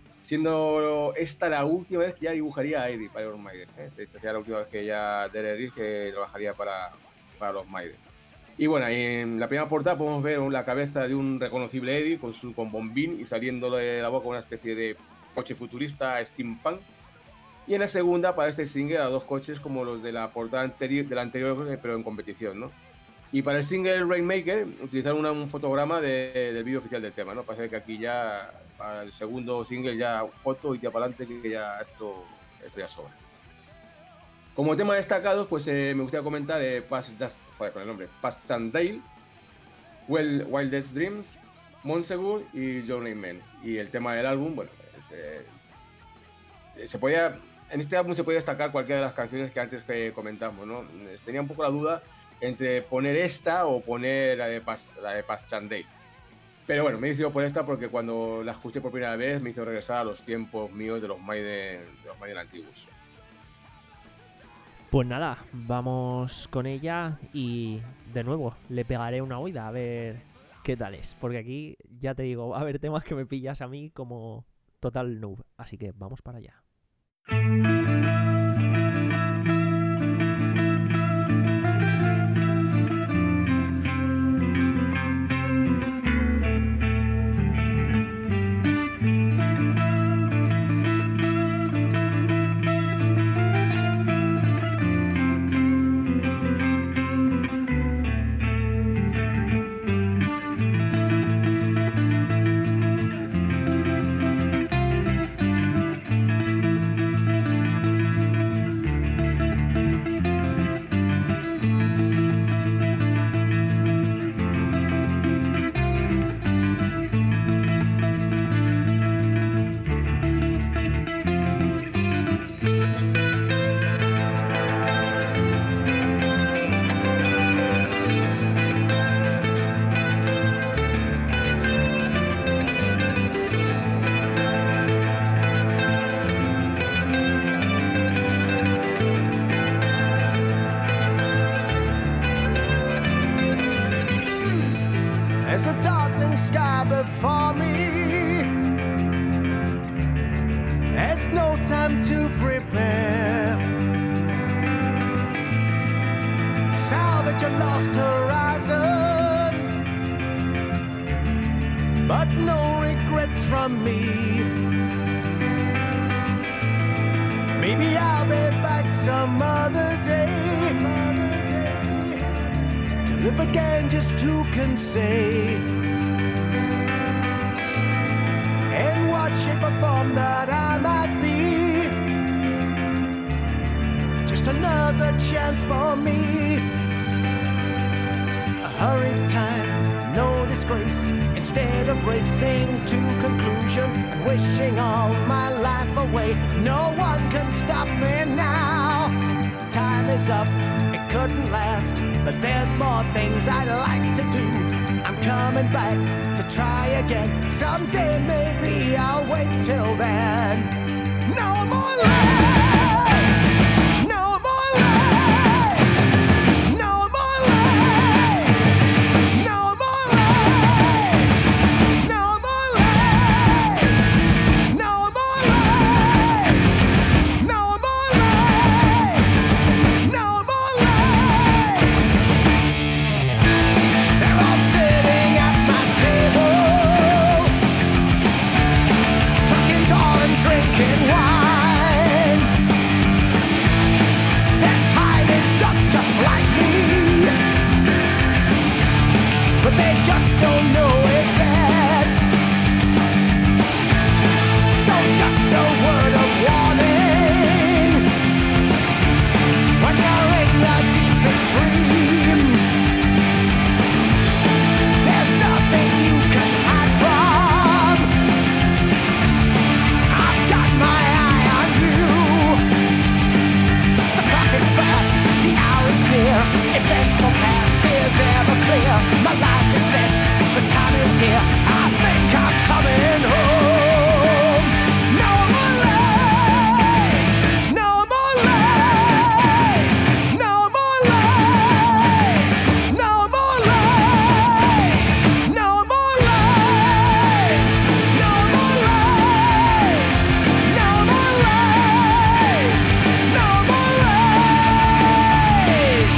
Siendo esta la última vez que ya dibujaría a Eddie para Iron Maiden. ¿eh? Esta sería la última vez que ya Derek Reese que trabajaría para, para los Maiden. Y bueno, en la primera portada podemos ver la cabeza de un reconocible Eddie con su con bombín y saliéndole de la boca una especie de coche futurista steampunk. Y en la segunda, para este single, a dos coches como los de la portada anterior, de la anterior, pero en competición, ¿no? Y para el single Rainmaker, utilizaron una, un fotograma de, del vídeo oficial del tema, ¿no? Parece que aquí ya, para el segundo single, ya foto y ya para adelante, que ya esto, esto ya sobra. Como tema destacados, pues eh, me gustaría comentar eh, Past, Just, joder, con el nombre, Past and Dale, well, Wildest Dreams, Monsegur y Journeyman. Y el tema del álbum, bueno, es, eh, se podía, en este álbum se puede destacar cualquiera de las canciones que antes que comentamos, ¿no? Tenía un poco la duda entre poner esta o poner la de Past, la de Past and Dale. Pero bueno, me he decidido por esta porque cuando la escuché por primera vez me hizo regresar a los tiempos míos de los Maiden, de los Maiden antiguos. Pues nada, vamos con ella y de nuevo le pegaré una oída a ver qué tal es. Porque aquí, ya te digo, va a haber temas que me pillas a mí como total noob. Así que vamos para allá. for me. There's no time to prepare. Salvage a lost horizon, but no regrets from me. Maybe I'll be back some other day to live again just who can say in what shape or form that I might be. Just another chance for me. A hurried time, no disgrace. Instead of racing to conclusion and wishing all my life away, no one can stop me now. Time is up, it couldn't last, but there's more things I'd like to do. I'm coming back to try again. Someday maybe I'll wait till then. No more lies! No more lies! No more lies! No more lies! No more lies! No more lies! No more lies! No more lies! They're all sitting at my table, talking tall and drinking wine. Their time is up just like me, but they just don't know it yet. So just a word of warning: when you're in your deepest dreams, there's nothing you can hide from. I've got my eye on you. The clock is fast, the hour is near. Eventful past is ever clear. My life is set, the time is here. I think I'm coming home. No more lies! No more lies! No more lies! No more lies! No more lies! No more lies! No more lies! No more lies!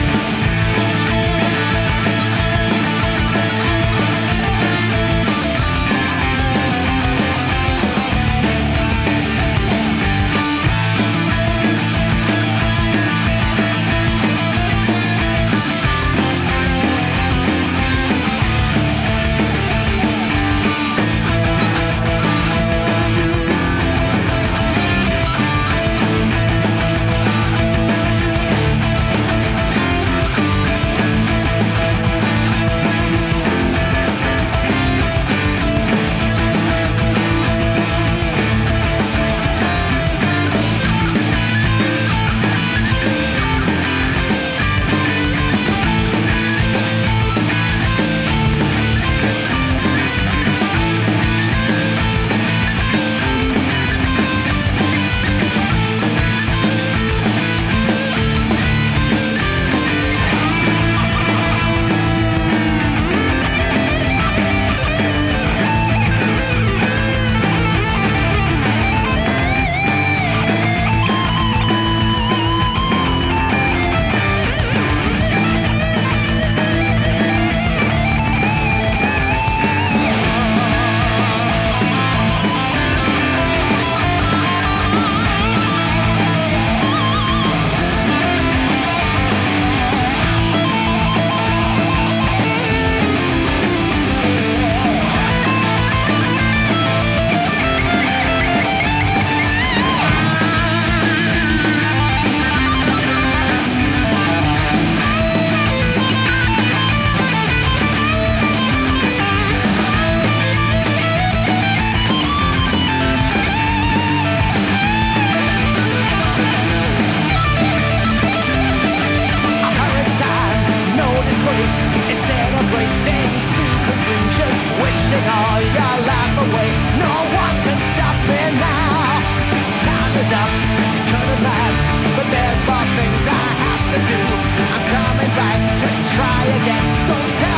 Instead of racing to conclusion, wishing all your life away, no one can stop me now. Time is up, couldn't last, but there's more things I have to do. I'm coming back to try again. Don't tell